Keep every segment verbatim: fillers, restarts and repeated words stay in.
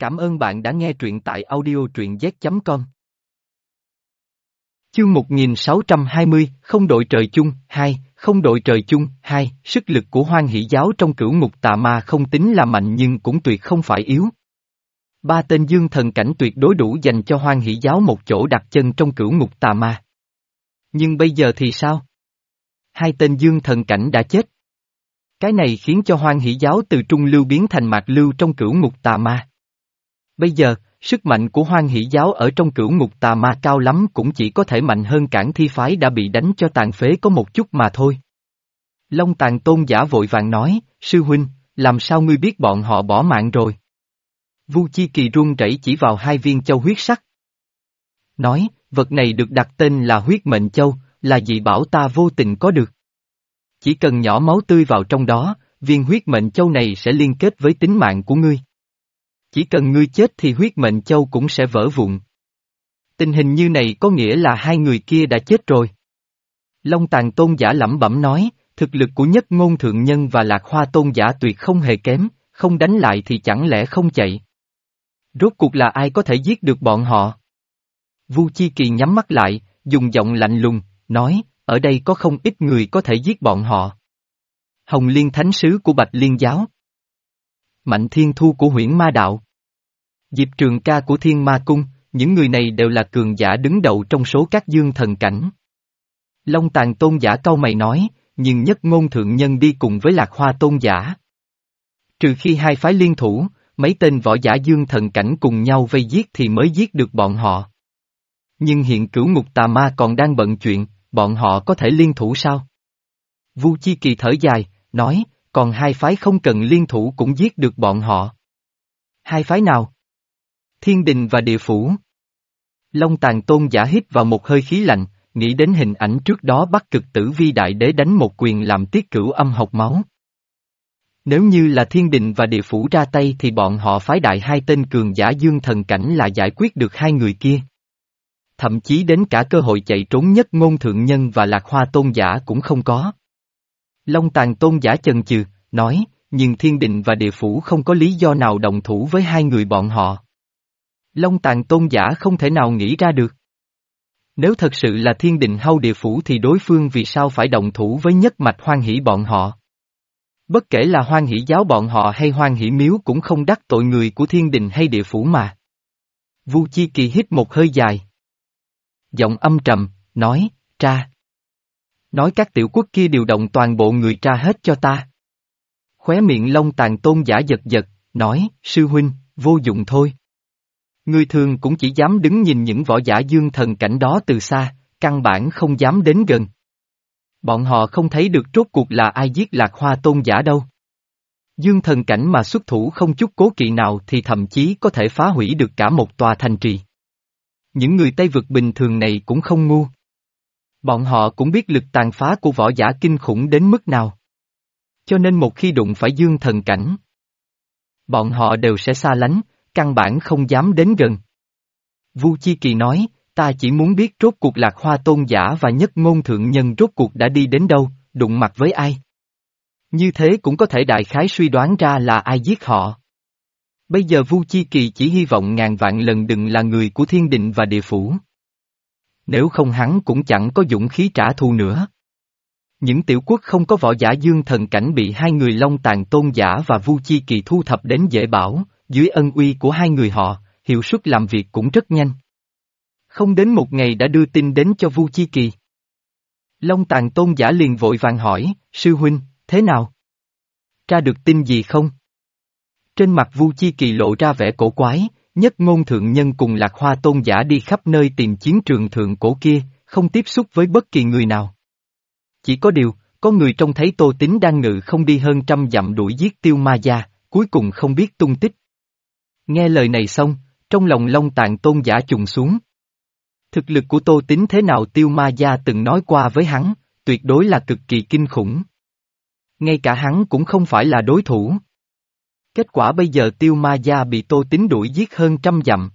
Cảm ơn bạn đã nghe truyện tại audio truyện z chấm com. Chương một nghìn sáu trăm hai mươi, Không đội trời chung, hai, Không đội trời chung, hai, sức lực của Hoan Hỷ giáo trong cửu ngục tà ma không tính là mạnh nhưng cũng tuyệt không phải yếu. Ba tên dương thần cảnh tuyệt đối đủ dành cho Hoan Hỷ giáo một chỗ đặt chân trong cửu ngục tà ma. Nhưng bây giờ thì sao? Hai tên dương thần cảnh đã chết. Cái này khiến cho Hoan Hỷ giáo từ trung lưu biến thành mạc lưu trong cửu ngục tà ma. Bây giờ, sức mạnh của Hoan Hỷ giáo ở trong cửu ngục tà ma cao lắm cũng chỉ có thể mạnh hơn Cản Thi phái đã bị đánh cho tàn phế có một chút mà thôi. Long Tàn tôn giả vội vàng nói, sư huynh, làm sao ngươi biết bọn họ bỏ mạng rồi? Vu Chi Kỳ run rẩy chỉ vào hai viên châu huyết sắc. Nói, vật này được đặt tên là huyết mệnh châu, là dị bảo ta vô tình có được. Chỉ cần nhỏ máu tươi vào trong đó, viên huyết mệnh châu này sẽ liên kết với tính mạng của ngươi. Chỉ cần ngươi chết thì huyết mệnh châu cũng sẽ vỡ vụn. Tình hình như này có nghĩa là hai người kia đã chết rồi. Long Tàn tôn giả lẩm bẩm nói, thực lực của Nhất Ngôn thượng nhân và Lạc Hoa tôn giả tuyệt không hề kém, không đánh lại thì chẳng lẽ không chạy. Rốt cuộc là ai có thể giết được bọn họ? Vu Chi Kỳ nhắm mắt lại, dùng giọng lạnh lùng, nói, ở đây có không ít người có thể giết bọn họ. Hồng Liên Thánh Sứ của Bạch Liên Giáo, Mạnh Thiên Thu của Huyễn Ma Đạo, Diệp Trường Ca của Thiên Ma Cung, những người này đều là cường giả đứng đầu trong số các dương thần cảnh. Long Tàn tôn giả cau mày nói, nhưng Nhất Ngôn thượng nhân đi cùng với Lạc Hoa tôn giả. Trừ khi hai phái liên thủ, mấy tên võ giả dương thần cảnh cùng nhau vây giết thì mới giết được bọn họ. Nhưng hiện cửu ngục tà ma còn đang bận chuyện, bọn họ có thể liên thủ sao? Vu Chi Kỳ thở dài, nói, còn hai phái không cần liên thủ cũng giết được bọn họ. Hai phái nào? Thiên Đình và Địa Phủ. Long Tàn tôn giả hít vào một hơi khí lạnh, nghĩ đến hình ảnh trước đó Bắc Cực Tử Vi Đại Đế đánh một quyền làm tiết cửu âm học máu. Nếu như là Thiên Đình và Địa Phủ ra tay thì bọn họ phái đại hai tên cường giả dương thần cảnh là giải quyết được hai người kia. Thậm chí đến cả cơ hội chạy trốn Nhất Ngôn thượng nhân và Lạc Hoa tôn giả cũng không có. Long Tàn tôn giả chần chừ, nói, nhưng Thiên Đình và Địa Phủ không có lý do nào đồng thủ với hai người bọn họ. Long Tàn tôn giả không thể nào nghĩ ra được. Nếu thật sự là Thiên Đình hay Địa Phủ thì đối phương vì sao phải đồng thủ với nhất mạch Hoan Hỷ bọn họ? Bất kể là Hoan Hỷ giáo bọn họ hay Hoan Hỷ miếu cũng không đắc tội người của Thiên Đình hay Địa Phủ mà. Vu Chi Kỳ hít một hơi dài. Giọng âm trầm, nói, tra. Nói các tiểu quốc kia điều động toàn bộ người tra hết cho ta. Khóe miệng Long Tàn tôn giả giật giật, nói, sư huynh, vô dụng thôi. Người thường cũng chỉ dám đứng nhìn những võ giả dương thần cảnh đó từ xa, căn bản không dám đến gần. Bọn họ không thấy được rốt cuộc là ai giết Lạc Hoa tôn giả đâu. Dương thần cảnh mà xuất thủ không chút cố kỵ nào thì thậm chí có thể phá hủy được cả một tòa thành trì. Những người Tây Vực bình thường này cũng không ngu. Bọn họ cũng biết lực tàn phá của võ giả kinh khủng đến mức nào. Cho nên một khi đụng phải dương thần cảnh, bọn họ đều sẽ xa lánh, căn bản không dám đến gần. Vu Chi Kỳ nói, ta chỉ muốn biết rốt cuộc Lạc Hoa tôn giả và Nhất Ngôn thượng nhân rốt cuộc đã đi đến đâu, đụng mặt với ai. Như thế cũng có thể đại khái suy đoán ra là ai giết họ. Bây giờ Vu Chi Kỳ chỉ hy vọng ngàn vạn lần đừng là người của Thiên Đình và Địa Phủ. Nếu không hắn cũng chẳng có dũng khí trả thù nữa. Những tiểu quốc không có võ giả dương thần cảnh bị hai người Long Tàn tôn giả và Vu Chi Kỳ thu thập đến dễ bảo, dưới ân uy của hai người họ, hiệu suất làm việc cũng rất nhanh. Không đến một ngày đã đưa tin đến cho Vu Chi Kỳ. Long Tàn tôn giả liền vội vàng hỏi, sư huynh, thế nào? Tra được tin gì không? Trên mặt Vu Chi Kỳ lộ ra vẻ cổ quái, Nhất Ngôn thượng nhân cùng Lạc Hoa tôn giả đi khắp nơi tìm chiến trường thượng cổ kia, không tiếp xúc với bất kỳ người nào. Chỉ có điều, có người trông thấy Tô Tín đang ngự không đi hơn trăm dặm đuổi giết Tiêu Ma Gia, cuối cùng không biết tung tích. Nghe lời này xong, trong lòng Long Tàn tôn giả trùng xuống. Thực lực của Tô Tín thế nào Tiêu Ma Gia từng nói qua với hắn, tuyệt đối là cực kỳ kinh khủng. Ngay cả hắn cũng không phải là đối thủ. Kết quả bây giờ Tiêu Ma Gia bị Tô Tín đuổi giết hơn trăm dặm.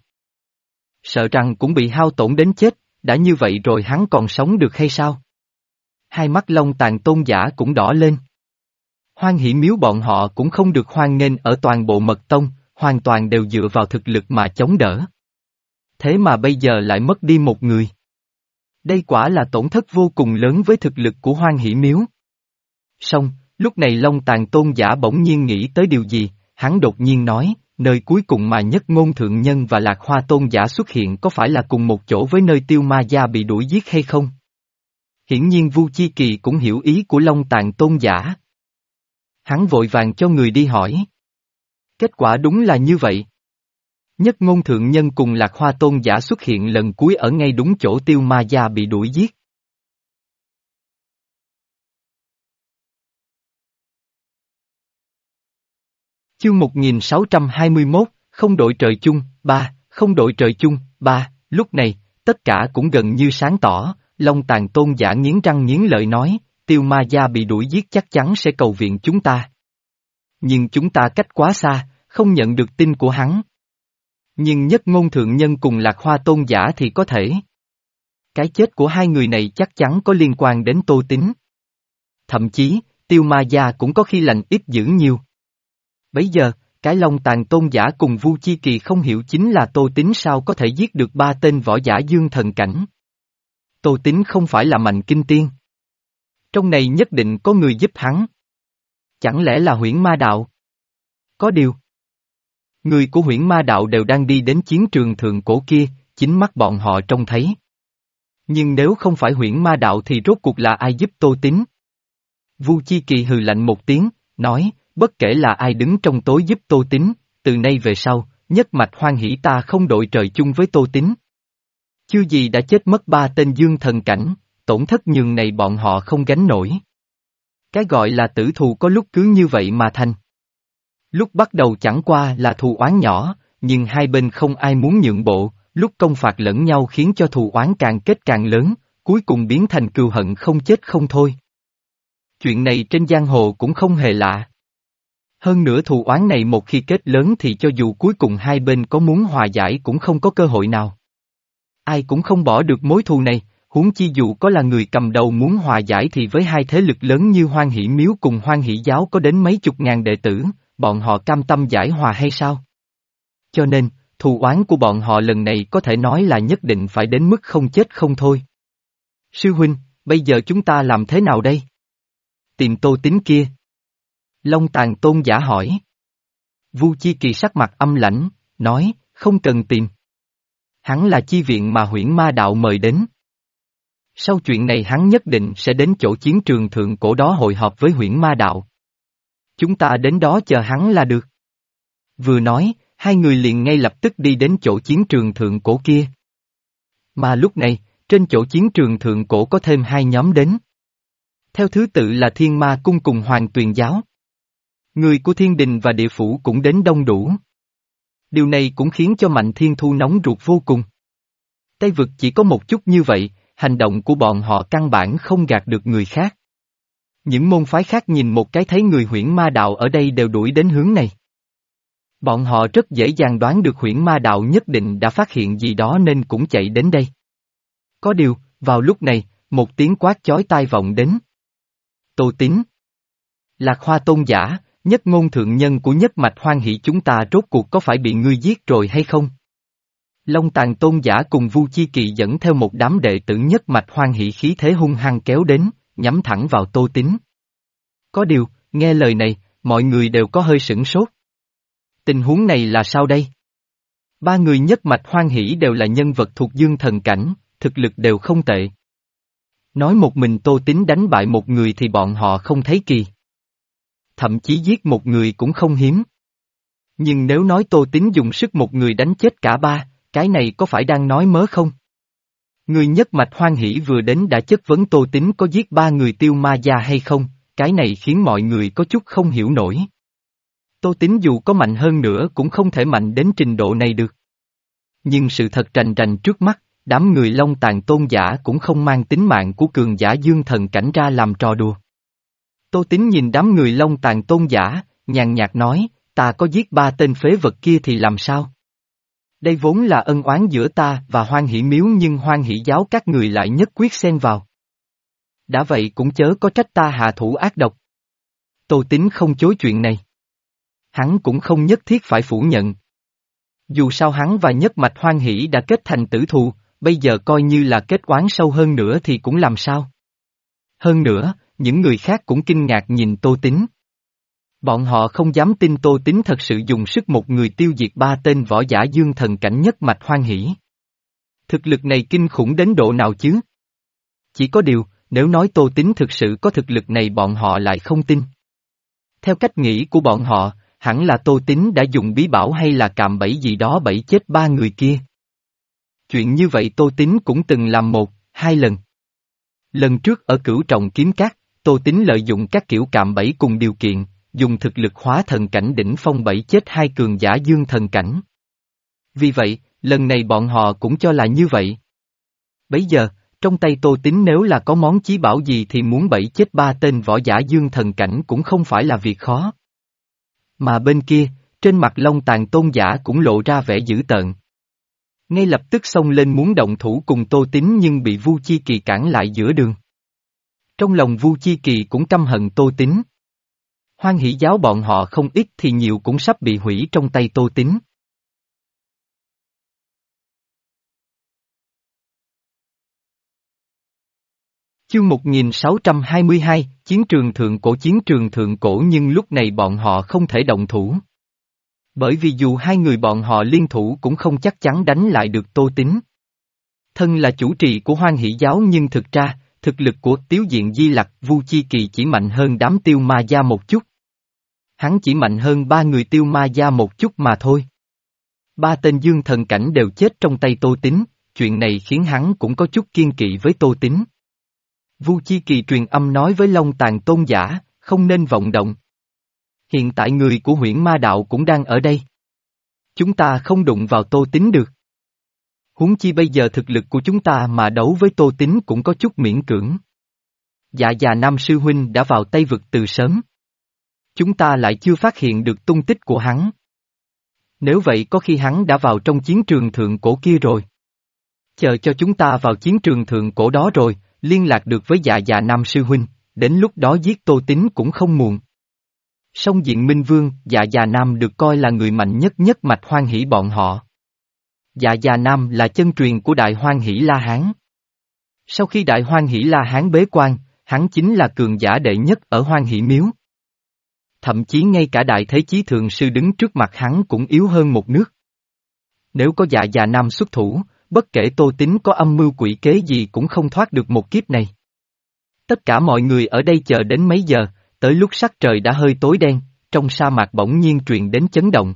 Sợ rằng cũng bị hao tổn đến chết, đã như vậy rồi hắn còn sống được hay sao? Hai mắt Long Tàn tôn giả cũng đỏ lên. Hoan Hỷ miếu bọn họ cũng không được hoan nghênh ở toàn bộ mật tông, hoàn toàn đều dựa vào thực lực mà chống đỡ. Thế mà bây giờ lại mất đi một người. Đây quả là tổn thất vô cùng lớn với thực lực của Hoan Hỷ Miếu. Song, lúc này Long Tàn Tôn giả bỗng nhiên nghĩ tới điều gì, hắn đột nhiên nói, nơi cuối cùng mà Nhất Ngôn Thượng Nhân và Lạc Hoa Tôn giả xuất hiện có phải là cùng một chỗ với nơi Tiêu Ma Gia bị đuổi giết hay không? Hiển nhiên Vu Chi Kỳ cũng hiểu ý của Long Tàn Tôn giả. Hắn vội vàng cho người đi hỏi. Kết quả đúng là như vậy. Nhất Ngôn Thượng Nhân cùng Lạc Hoa Tôn giả xuất hiện lần cuối ở ngay đúng chỗ Tiêu Ma Gia bị đuổi giết. Chương một nghìn sáu trăm hai mươi mốt, không đội trời chung, ba, không đội trời chung, ba, lúc này, tất cả cũng gần như sáng tỏ, Long Tàn Tôn giả nghiến răng nghiến lợi nói, Tiêu Ma Gia bị đuổi giết chắc chắn sẽ cầu viện chúng ta. Nhưng chúng ta cách quá xa, không nhận được tin của hắn. Nhưng Nhất Ngôn Thượng Nhân cùng Lạc Hoa Tôn giả thì có thể. Cái chết của hai người này chắc chắn có liên quan đến Tô Tín. Thậm chí, Tiêu Ma Gia cũng có khi lành ít dữ nhiều. Bấy giờ, cái Long Tàn Tôn giả cùng Vu Chi Kỳ không hiểu chính là Tô Tín sao có thể giết được ba tên võ giả dương thần cảnh. Tô Tín không phải là Mạnh Kinh Tiên. Trong này nhất định có người giúp hắn. Chẳng lẽ là Huyễn Ma Đạo? Có điều. Người của Huyễn Ma Đạo đều đang đi đến chiến trường thượng cổ kia, chính mắt bọn họ trông thấy. Nhưng nếu không phải Huyễn Ma Đạo thì rốt cuộc là ai giúp Tô Tín? Vu Chi Kỳ hừ lạnh một tiếng, nói, bất kể là ai đứng trong tối giúp Tô Tín, từ nay về sau, nhất mạch hoan hỷ ta không đội trời chung với Tô Tín. Chưa gì đã chết mất ba tên dương thần cảnh, tổn thất nhường này bọn họ không gánh nổi. Cái gọi là tử thù có lúc cứ như vậy mà thành. Lúc bắt đầu chẳng qua là thù oán nhỏ, nhưng hai bên không ai muốn nhượng bộ, lúc công phạt lẫn nhau khiến cho thù oán càng kết càng lớn, cuối cùng biến thành cừu hận không chết không thôi. Chuyện này trên giang hồ cũng không hề lạ. Hơn nữa thù oán này một khi kết lớn thì cho dù cuối cùng hai bên có muốn hòa giải cũng không có cơ hội nào. Ai cũng không bỏ được mối thù này, huống chi dù có là người cầm đầu muốn hòa giải thì với hai thế lực lớn như Hoan Hỷ Miếu cùng Hoan Hỷ Giáo có đến mấy chục ngàn đệ tử, bọn họ cam tâm giải hòa hay sao? Cho nên, thù oán của bọn họ lần này có thể nói là nhất định phải đến mức không chết không thôi. Sư huynh, bây giờ chúng ta làm thế nào đây? Tìm Tô Tín kia. Long Tàn Tôn giả hỏi. Vu Chi Kỳ sắc mặt âm lãnh, nói, không cần tìm. Hắn là chi viện mà Huyễn Ma Đạo mời đến. Sau chuyện này hắn nhất định sẽ đến chỗ chiến trường thượng cổ đó hội họp với Huyễn Ma Đạo. Chúng ta đến đó chờ hắn là được. Vừa nói, hai người liền ngay lập tức đi đến chỗ chiến trường thượng cổ kia. Mà lúc này, trên chỗ chiến trường thượng cổ có thêm hai nhóm đến. Theo thứ tự là Thiên Ma Cung cùng Hoàng Tuyền Giáo. Người của Thiên Đình và Địa Phủ cũng đến đông đủ. Điều này cũng khiến cho Mạnh Thiên Thu nóng ruột vô cùng. Tây Vực chỉ có một chút như vậy, hành động của bọn họ căn bản không gạt được người khác. Những môn phái khác nhìn một cái thấy người Huyễn Ma Đạo ở đây đều đuổi đến hướng này. Bọn họ rất dễ dàng đoán được Huyễn Ma Đạo nhất định đã phát hiện gì đó nên cũng chạy đến đây. Có điều, vào lúc này, một tiếng quát chói tai vọng đến. Tô Tín. Lạc Hoa Tôn giả, Nhất Ngôn Thượng Nhân của nhất mạch hoan hỷ chúng ta rốt cuộc có phải bị ngươi giết rồi hay không? Long Tàn Tôn giả cùng Vu Chi Kỳ dẫn theo một đám đệ tử nhất mạch hoan hỷ khí thế hung hăng kéo đến, nhắm thẳng vào Tô Tín. Có điều, nghe lời này, mọi người đều có hơi sửng sốt. Tình huống này là sao đây? Ba người nhất mạch hoan hỷ đều là nhân vật thuộc dương thần cảnh, thực lực đều không tệ. Nói một mình Tô Tín đánh bại một người thì bọn họ không thấy kỳ. Thậm chí giết một người cũng không hiếm. Nhưng nếu nói Tô Tín dùng sức một người đánh chết cả ba, cái này có phải đang nói mớ không? Người nhất mạch hoan hỷ vừa đến đã chất vấn Tô Tín có giết ba người Tiêu Ma Gia hay không, cái này khiến mọi người có chút không hiểu nổi. Tô Tín dù có mạnh hơn nữa cũng không thể mạnh đến trình độ này được. Nhưng sự thật rành rành trước mắt, đám người Long Tàn Tôn giả cũng không mang tính mạng của cường giả dương thần cảnh ra làm trò đùa. Tô Tín nhìn đám người Long Tàn Tôn giả, nhàn nhạt nói, ta có giết ba tên phế vật kia thì làm sao? Đây vốn là ân oán giữa ta và Hoan Hỷ Miếu nhưng Hoan Hỷ Giáo các người lại nhất quyết xen vào. Đã vậy cũng chớ có trách ta hạ thủ ác độc. Tô Tín không chối chuyện này. Hắn cũng không nhất thiết phải phủ nhận. Dù sao hắn và Nhất Mạch Hoan Hỷ đã kết thành tử thù, bây giờ coi như là kết oán sâu hơn nữa thì cũng làm sao. Hơn nữa, những người khác cũng kinh ngạc nhìn Tô Tín. Bọn họ không dám tin Tô Tín thật sự dùng sức một người tiêu diệt ba tên võ giả dương thần cảnh Nhất Mạch Hoan Hỷ. Thực lực này kinh khủng đến độ nào chứ? Chỉ có điều, nếu nói Tô Tín thực sự có thực lực này bọn họ lại không tin. Theo cách nghĩ của bọn họ, hẳn là Tô Tín đã dùng bí bảo hay là cạm bẫy gì đó bẫy chết ba người kia. Chuyện như vậy Tô Tín cũng từng làm một, hai lần. Lần trước ở Cửu Trọng Kiếm Các, Tô Tín lợi dụng các kiểu cạm bẫy cùng điều kiện, dùng thực lực hóa thần cảnh đỉnh phong bẫy chết hai cường giả dương thần cảnh. Vì vậy, lần này bọn họ cũng cho là như vậy. Bấy giờ, trong tay Tô Tín nếu là có món chí bảo gì thì muốn bẫy chết ba tên võ giả dương thần cảnh cũng không phải là việc khó. Mà bên kia, trên mặt Long Tàn Tôn giả cũng lộ ra vẻ dữ tợn. Ngay lập tức xông lên muốn động thủ cùng Tô Tín nhưng bị Vu Chi Kỳ cản lại giữa đường. Trong lòng Vu Chi Kỳ cũng căm hận Tô Tín. Hoan Hỷ giáo bọn họ không ít thì nhiều cũng sắp bị hủy trong tay Tô Tín. Chương một nghìn sáu trăm hai mươi hai, Chiến trường thượng cổ chiến trường thượng cổ nhưng lúc này bọn họ không thể động thủ. Bởi vì dù hai người bọn họ liên thủ cũng không chắc chắn đánh lại được Tô Tín. Thân là chủ trì của Hoan Hỷ giáo nhưng thực ra, thực lực của Tiếu Diện Di Lặc Vu Chi Kỳ chỉ mạnh hơn đám Tiêu Ma Gia một chút. Hắn chỉ mạnh hơn ba người Tiêu Ma Gia một chút mà thôi. Ba tên dương thần cảnh đều chết trong tay Tô Tín, chuyện này khiến hắn cũng có chút kiên kỵ với Tô Tín. Vu Chi Kỳ truyền âm nói với Long Tàn Tôn giả, không nên vọng động. Hiện tại người của Huyễn Ma Đạo cũng đang ở đây. Chúng ta không đụng vào Tô Tín được. Huống chi bây giờ thực lực của chúng ta mà đấu với Tô Tín cũng có chút miễn cưỡng. Dạ già Nam Sư Huynh đã vào Tây Vực từ sớm. Chúng ta lại chưa phát hiện được tung tích của hắn. Nếu vậy có khi hắn đã vào trong chiến trường thượng cổ kia rồi. Chờ cho chúng ta vào chiến trường thượng cổ đó rồi, liên lạc được với dạ già Nam Sư Huynh, đến lúc đó giết Tô Tín cũng không muộn. Song Diện Minh Vương, dạ già Nam được coi là người mạnh nhất nhất mạch Hoan Hỷ bọn họ. Dạ già Nam là chân truyền của Đại Hoan Hỷ La Hán. Sau khi Đại Hoan Hỷ La Hán bế quan, hắn chính là cường giả đệ nhất ở Hoan Hỷ Miếu. Thậm chí ngay cả Đại Thế Chí Thượng Sư đứng trước mặt hắn cũng yếu hơn một nước. Nếu có dạ già Nam xuất thủ, bất kể Tô Tín có âm mưu quỷ kế gì cũng không thoát được một kiếp này. Tất cả mọi người ở đây chờ đến mấy giờ, tới lúc sắc trời đã hơi tối đen, trong sa mạc bỗng nhiên truyền đến chấn động.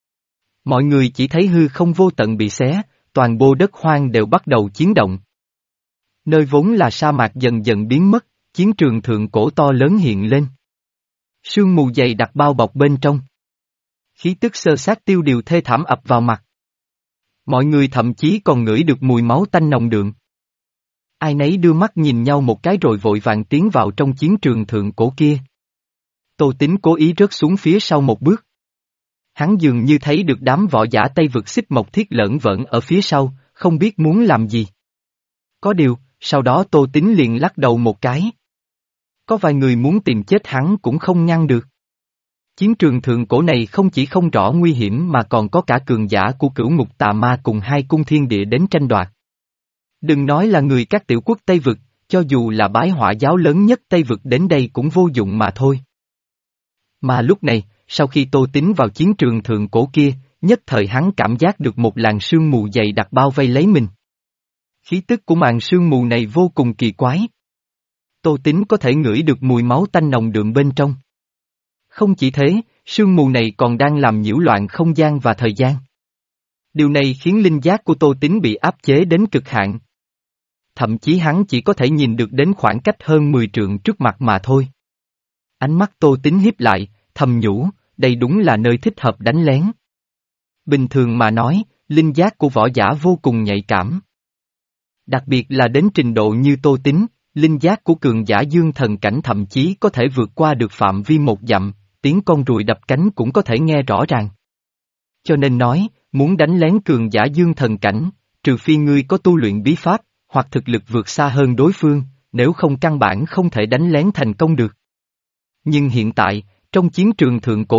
Mọi người chỉ thấy hư không vô tận bị xé, toàn bộ đất hoang đều bắt đầu chiến động. Nơi vốn là sa mạc dần dần biến mất, chiến trường thượng cổ to lớn hiện lên. Sương mù dày đặc bao bọc bên trong. Khí tức sơ sát tiêu điều thê thảm ập vào mặt. Mọi người thậm chí còn ngửi được mùi máu tanh nồng đượm. Ai nấy đưa mắt nhìn nhau một cái rồi vội vàng tiến vào trong chiến trường thượng cổ kia. Tô Tín cố ý rớt xuống phía sau một bước. Hắn dường như thấy được đám võ giả Tây Vực Xích Mộc Thiết lởn vởn ở phía sau, không biết muốn làm gì. Có điều, sau đó Tô Tín liền lắc đầu một cái. Có vài người muốn tìm chết hắn cũng không ngăn được. Chiến trường thượng cổ này không chỉ không rõ nguy hiểm mà còn có cả cường giả của Cửu Ngục Tà Ma cùng hai cung thiên địa đến tranh đoạt. Đừng nói là người các tiểu quốc Tây Vực, cho dù là bái hỏa giáo lớn nhất Tây Vực đến đây cũng vô dụng mà thôi. Mà lúc này, sau khi Tô Tín vào chiến trường thượng cổ kia, nhất thời hắn cảm giác được một làn sương mù dày đặc bao vây lấy mình. Khí tức của màn sương mù này vô cùng kỳ quái. Tô Tín có thể ngửi được mùi máu tanh nồng đượm bên trong. Không chỉ thế, sương mù này còn đang làm nhiễu loạn không gian và thời gian. Điều này khiến linh giác của Tô Tín bị áp chế đến cực hạn. Thậm chí hắn chỉ có thể nhìn được đến khoảng cách hơn mười trượng trước mặt mà thôi. Ánh mắt Tô Tín híp lại, thầm nhủ, đây đúng là nơi thích hợp đánh lén. Bình thường mà nói, linh giác của võ giả vô cùng nhạy cảm. Đặc biệt là đến trình độ như Tô Tín, linh giác của cường giả dương thần cảnh thậm chí có thể vượt qua được phạm vi một dặm, tiếng con ruồi đập cánh cũng có thể nghe rõ ràng. Cho nên nói, muốn đánh lén cường giả dương thần cảnh, trừ phi ngươi có tu luyện bí pháp, hoặc thực lực vượt xa hơn đối phương, nếu không căn bản không thể đánh lén thành công được. Nhưng hiện tại, trong chiến trường thượng cổ này,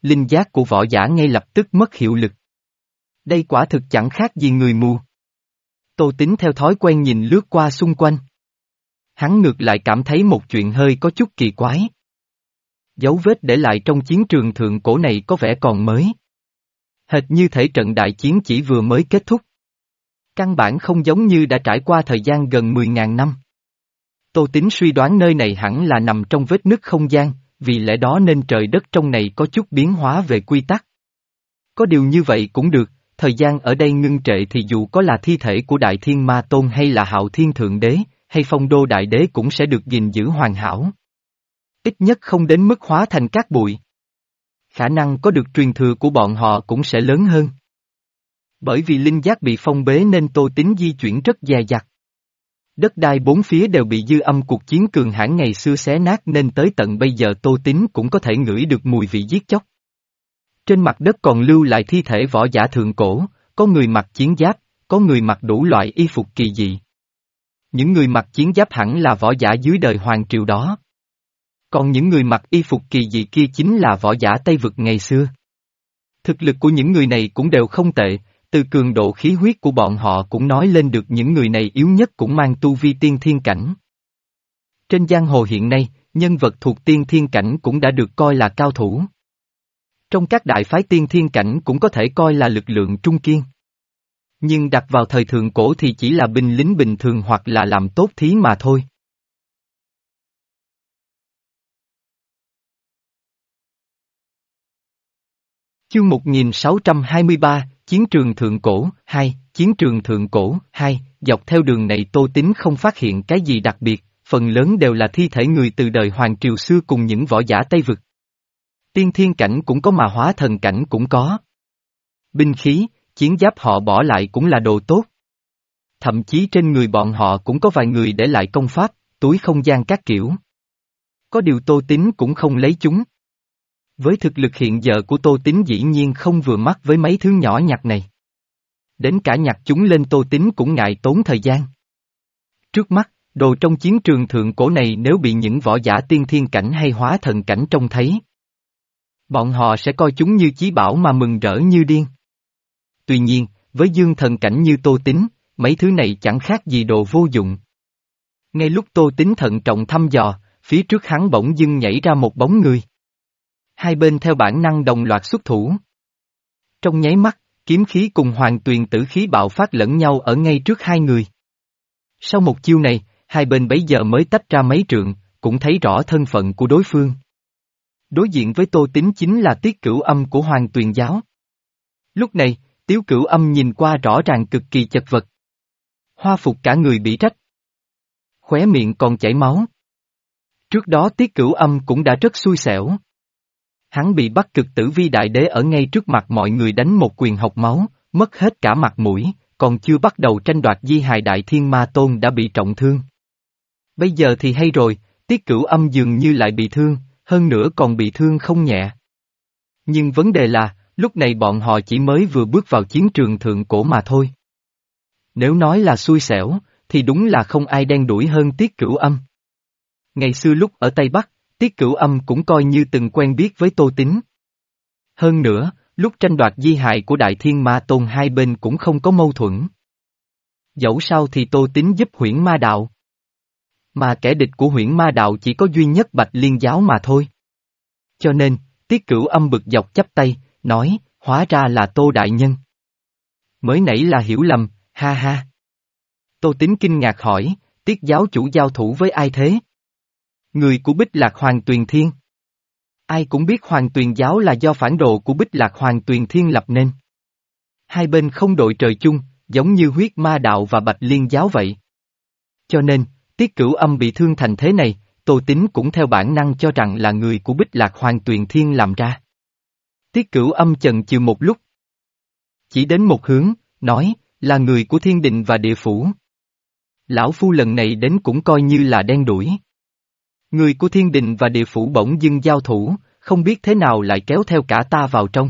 linh giác của võ giả ngay lập tức mất hiệu lực. Đây quả thực chẳng khác gì người mù. Tô Tín theo thói quen nhìn lướt qua xung quanh. Hắn ngược lại cảm thấy một chuyện hơi có chút kỳ quái. Dấu vết để lại trong chiến trường thượng cổ này có vẻ còn mới. Hệt như thể trận đại chiến chỉ vừa mới kết thúc. Căn bản không giống như đã trải qua thời gian gần mười ngàn năm. Tô Tín suy đoán nơi này hẳn là nằm trong vết nứt không gian, vì lẽ đó nên trời đất trong này có chút biến hóa về quy tắc. Có điều như vậy cũng được, thời gian ở đây ngưng trệ thì dù có là thi thể của Đại Thiên Ma Tôn hay là Hạo Thiên Thượng Đế, hay Phong Đô Đại Đế cũng sẽ được gìn giữ hoàn hảo. Ít nhất không đến mức hóa thành cát bụi. Khả năng có được truyền thừa của bọn họ cũng sẽ lớn hơn. Bởi vì linh giác bị phong bế nên Tô Tín di chuyển rất dè dặt. Đất đai bốn phía đều bị dư âm cuộc chiến cường hãn ngày xưa xé nát nên tới tận bây giờ Tô Tín cũng có thể ngửi được mùi vị giết chóc. Trên mặt đất còn lưu lại thi thể võ giả thượng cổ, có người mặc chiến giáp, có người mặc đủ loại y phục kỳ dị. Những người mặc chiến giáp hẳn là võ giả dưới đời hoàng triều đó. Còn những người mặc y phục kỳ dị kia chính là võ giả Tây Vực ngày xưa. Thực lực của những người này cũng đều không tệ, từ cường độ khí huyết của bọn họ cũng nói lên được những người này yếu nhất cũng mang tu vi tiên thiên cảnh. Trên giang hồ hiện nay, nhân vật thuộc tiên thiên cảnh cũng đã được coi là cao thủ. Trong các đại phái tiên thiên cảnh cũng có thể coi là lực lượng trung kiên. Nhưng đặt vào thời thượng cổ thì chỉ là binh lính bình thường hoặc là làm tốt thí mà thôi. Chương một nghìn sáu trăm hai mươi ba, Chiến trường Thượng Cổ, hai, Chiến trường Thượng Cổ, hai, dọc theo đường này Tô Tín không phát hiện cái gì đặc biệt, phần lớn đều là thi thể người từ đời Hoàng Triều xưa cùng những võ giả Tây Vực. Tiên thiên cảnh cũng có mà hóa thần cảnh cũng có. Binh khí, chiến giáp họ bỏ lại cũng là đồ tốt. Thậm chí trên người bọn họ cũng có vài người để lại công pháp, túi không gian các kiểu. Có điều Tô Tín cũng không lấy chúng. Với thực lực hiện giờ của Tô Tín dĩ nhiên không vừa mắt với mấy thứ nhỏ nhặt này. Đến cả nhặt chúng lên Tô Tín cũng ngại tốn thời gian. Trước mắt, đồ trong chiến trường thượng cổ này nếu bị những võ giả tiên thiên cảnh hay hóa thần cảnh trông thấy, bọn họ sẽ coi chúng như chí bảo mà mừng rỡ như điên. Tuy nhiên, với dương thần cảnh như Tô Tín, mấy thứ này chẳng khác gì đồ vô dụng. Ngay lúc Tô Tín thận trọng thăm dò, phía trước hắn bỗng dưng nhảy ra một bóng người. Hai bên theo bản năng đồng loạt xuất thủ. Trong nháy mắt, kiếm khí cùng hoàng tuyền tử khí bạo phát lẫn nhau ở ngay trước hai người. Sau một chiêu này, hai bên bấy giờ mới tách ra mấy trượng, cũng thấy rõ thân phận của đối phương. Đối diện với Tô Tín chính là Tiết Cửu Âm của Hoàng Tuyền Giáo. Lúc này, Tiếu Cửu Âm nhìn qua rõ ràng cực kỳ chật vật. Hoa phục cả người bị rách. Khóe miệng còn chảy máu. Trước đó Tiết Cửu Âm cũng đã rất xui xẻo. Hắn bị Bắc Cực Tử Vi Đại Đế ở ngay trước mặt mọi người đánh một quyền học máu, mất hết cả mặt mũi, còn chưa bắt đầu tranh đoạt di hài Đại Thiên Ma Tôn đã bị trọng thương. Bây giờ thì hay rồi, Tiết Cửu Âm dường như lại bị thương, hơn nữa còn bị thương không nhẹ. Nhưng vấn đề là, lúc này bọn họ chỉ mới vừa bước vào chiến trường thượng cổ mà thôi. Nếu nói là xui xẻo, thì đúng là không ai đen đủi hơn Tiết Cửu Âm. Ngày xưa lúc ở Tây Bắc, Tiết Cửu Âm cũng coi như từng quen biết với Tô Tín. Hơn nữa, lúc tranh đoạt di hài của Đại Thiên Ma Tôn hai bên cũng không có mâu thuẫn. Dẫu sao thì Tô Tín giúp Huyễn Ma Đạo. Mà kẻ địch của Huyễn Ma Đạo chỉ có duy nhất Bạch Liên Giáo mà thôi. Cho nên, Tiết Cửu Âm bực dọc chắp tay, nói, hóa ra là Tô Đại Nhân. Mới nãy là hiểu lầm, ha ha. Tô Tín kinh ngạc hỏi, Tiết giáo chủ giao thủ với ai thế? Người của Bích Lạc Hoàng Tuyền Thiên. Ai cũng biết Hoàng Tuyền Giáo là do phản đồ của Bích Lạc Hoàng Tuyền Thiên lập nên. Hai bên không đội trời chung, giống như Huyết Ma Đạo và Bạch Liên Giáo vậy. Cho nên, Tiết Cửu Âm bị thương thành thế này, Tô Tín cũng theo bản năng cho rằng là người của Bích Lạc Hoàng Tuyền Thiên làm ra. Tiết Cửu Âm chần chừ một lúc. Chỉ đến một hướng, nói, là người của Thiên Đình và Địa Phủ. Lão Phu lần này đến cũng coi như là đen đủi. Người của Thiên Đình và Địa Phủ bỗng dưng giao thủ, không biết thế nào lại kéo theo cả ta vào trong.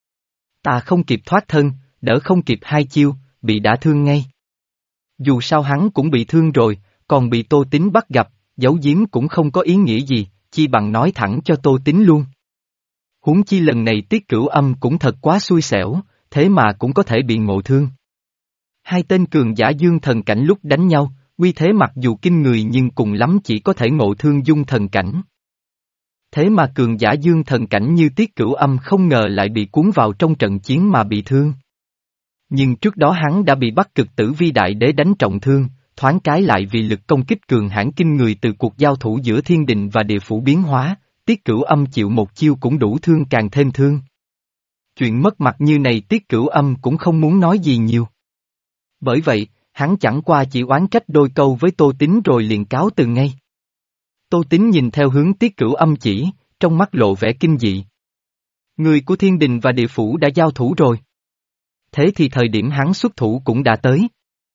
Ta không kịp thoát thân, đỡ không kịp hai chiêu, bị đã thương ngay. Dù sao hắn cũng bị thương rồi, còn bị Tô Tín bắt gặp, giấu giếm cũng không có ý nghĩa gì, chi bằng nói thẳng cho Tô Tín luôn. Huống chi lần này Tiết Cửu Âm cũng thật quá xui xẻo, thế mà cũng có thể bị ngộ thương. Hai tên cường giả dương thần cảnh lúc đánh nhau, uy thế mặc dù kinh người nhưng cùng lắm chỉ có thể ngộ thương dung thần cảnh. Thế mà cường giả dương thần cảnh như Tiết Cửu Âm không ngờ lại bị cuốn vào trong trận chiến mà bị thương. Nhưng trước đó hắn đã bị Bắc Cực Tử Vi Đại Đế đánh trọng thương, thoáng cái lại vì lực công kích cường hãn kinh người từ cuộc giao thủ giữa thiên đình và địa phủ biến hóa, Tiết Cửu Âm chịu một chiêu cũng đủ thương càng thêm thương. Chuyện mất mặt như này Tiết Cửu Âm cũng không muốn nói gì nhiều. Bởi vậy, hắn chẳng qua chỉ oán trách đôi câu với Tô Tín rồi liền cáo từ ngay. Tô Tín nhìn theo hướng Tiết Cửu Âm chỉ, trong mắt lộ vẻ kinh dị. Người của thiên đình và địa phủ đã giao thủ rồi. Thế thì thời điểm hắn xuất thủ cũng đã tới.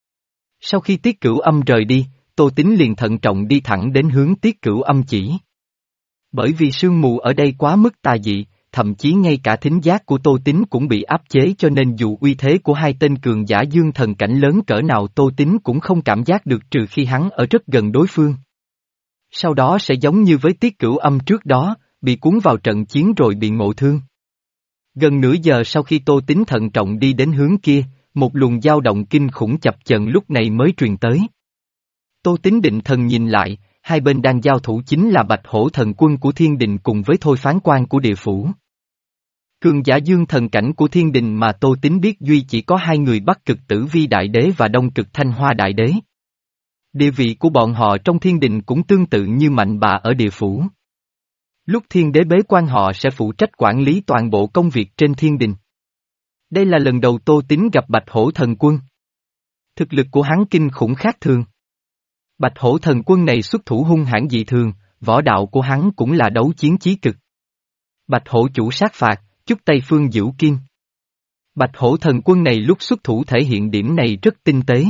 Sau khi Tiết Cửu Âm rời đi, Tô Tín liền thận trọng đi thẳng đến hướng Tiết Cửu Âm chỉ. Bởi vì sương mù ở đây quá mức tà dị, thậm chí ngay cả thính giác của Tô Tín cũng bị áp chế cho nên dù uy thế của hai tên cường giả dương thần cảnh lớn cỡ nào Tô Tín cũng không cảm giác được trừ khi hắn ở rất gần đối phương. Sau đó sẽ giống như với Tiết Cửu Âm trước đó, bị cuốn vào trận chiến rồi bị ngộ thương. Gần nửa giờ sau khi Tô Tín thận trọng đi đến hướng kia, một luồng dao động kinh khủng chập chờn lúc này mới truyền tới. Tô Tín định thần nhìn lại, hai bên đang giao thủ chính là Bạch Hổ Thần Quân của Thiên Đình cùng với Thôi Phán Quan của địa phủ. Cường giả dương thần cảnh của Thiên Đình mà Tô Tín biết duy chỉ có hai người Bắc Cực Tử Vi Đại Đế và Đông Cực Thanh Hoa Đại Đế. Địa vị của bọn họ trong Thiên Đình cũng tương tự như Mạnh Bạ ở địa phủ. Lúc Thiên Đế bế quan họ sẽ phụ trách quản lý toàn bộ công việc trên Thiên Đình. Đây là lần đầu Tô Tín gặp Bạch Hổ Thần Quân. Thực lực của hắn kinh khủng khác thường. Bạch Hổ Thần Quân này xuất thủ hung hãn dị thường, võ đạo của hắn cũng là đấu chiến chí cực. Bạch Hổ chủ sát phạt, chúc Tây Phương Dửu Kim. Bạch Hổ Thần Quân này lúc xuất thủ thể hiện điểm này rất tinh tế.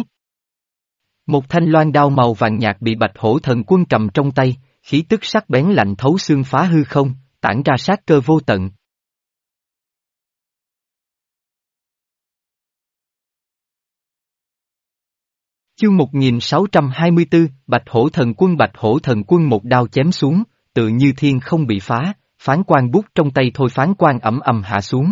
Một thanh loan đao màu vàng nhạt bị Bạch Hổ Thần Quân cầm trong tay, khí tức sắc bén lạnh thấu xương phá hư không, tản ra sát cơ vô tận. Chương một nghìn sáu trăm hai mươi tư, Bạch Hổ Thần Quân Bạch Hổ Thần Quân một đao chém xuống, tự như thiên không bị phá, phán quan bút trong tay Thôi Phán Quan ầm ầm hạ xuống.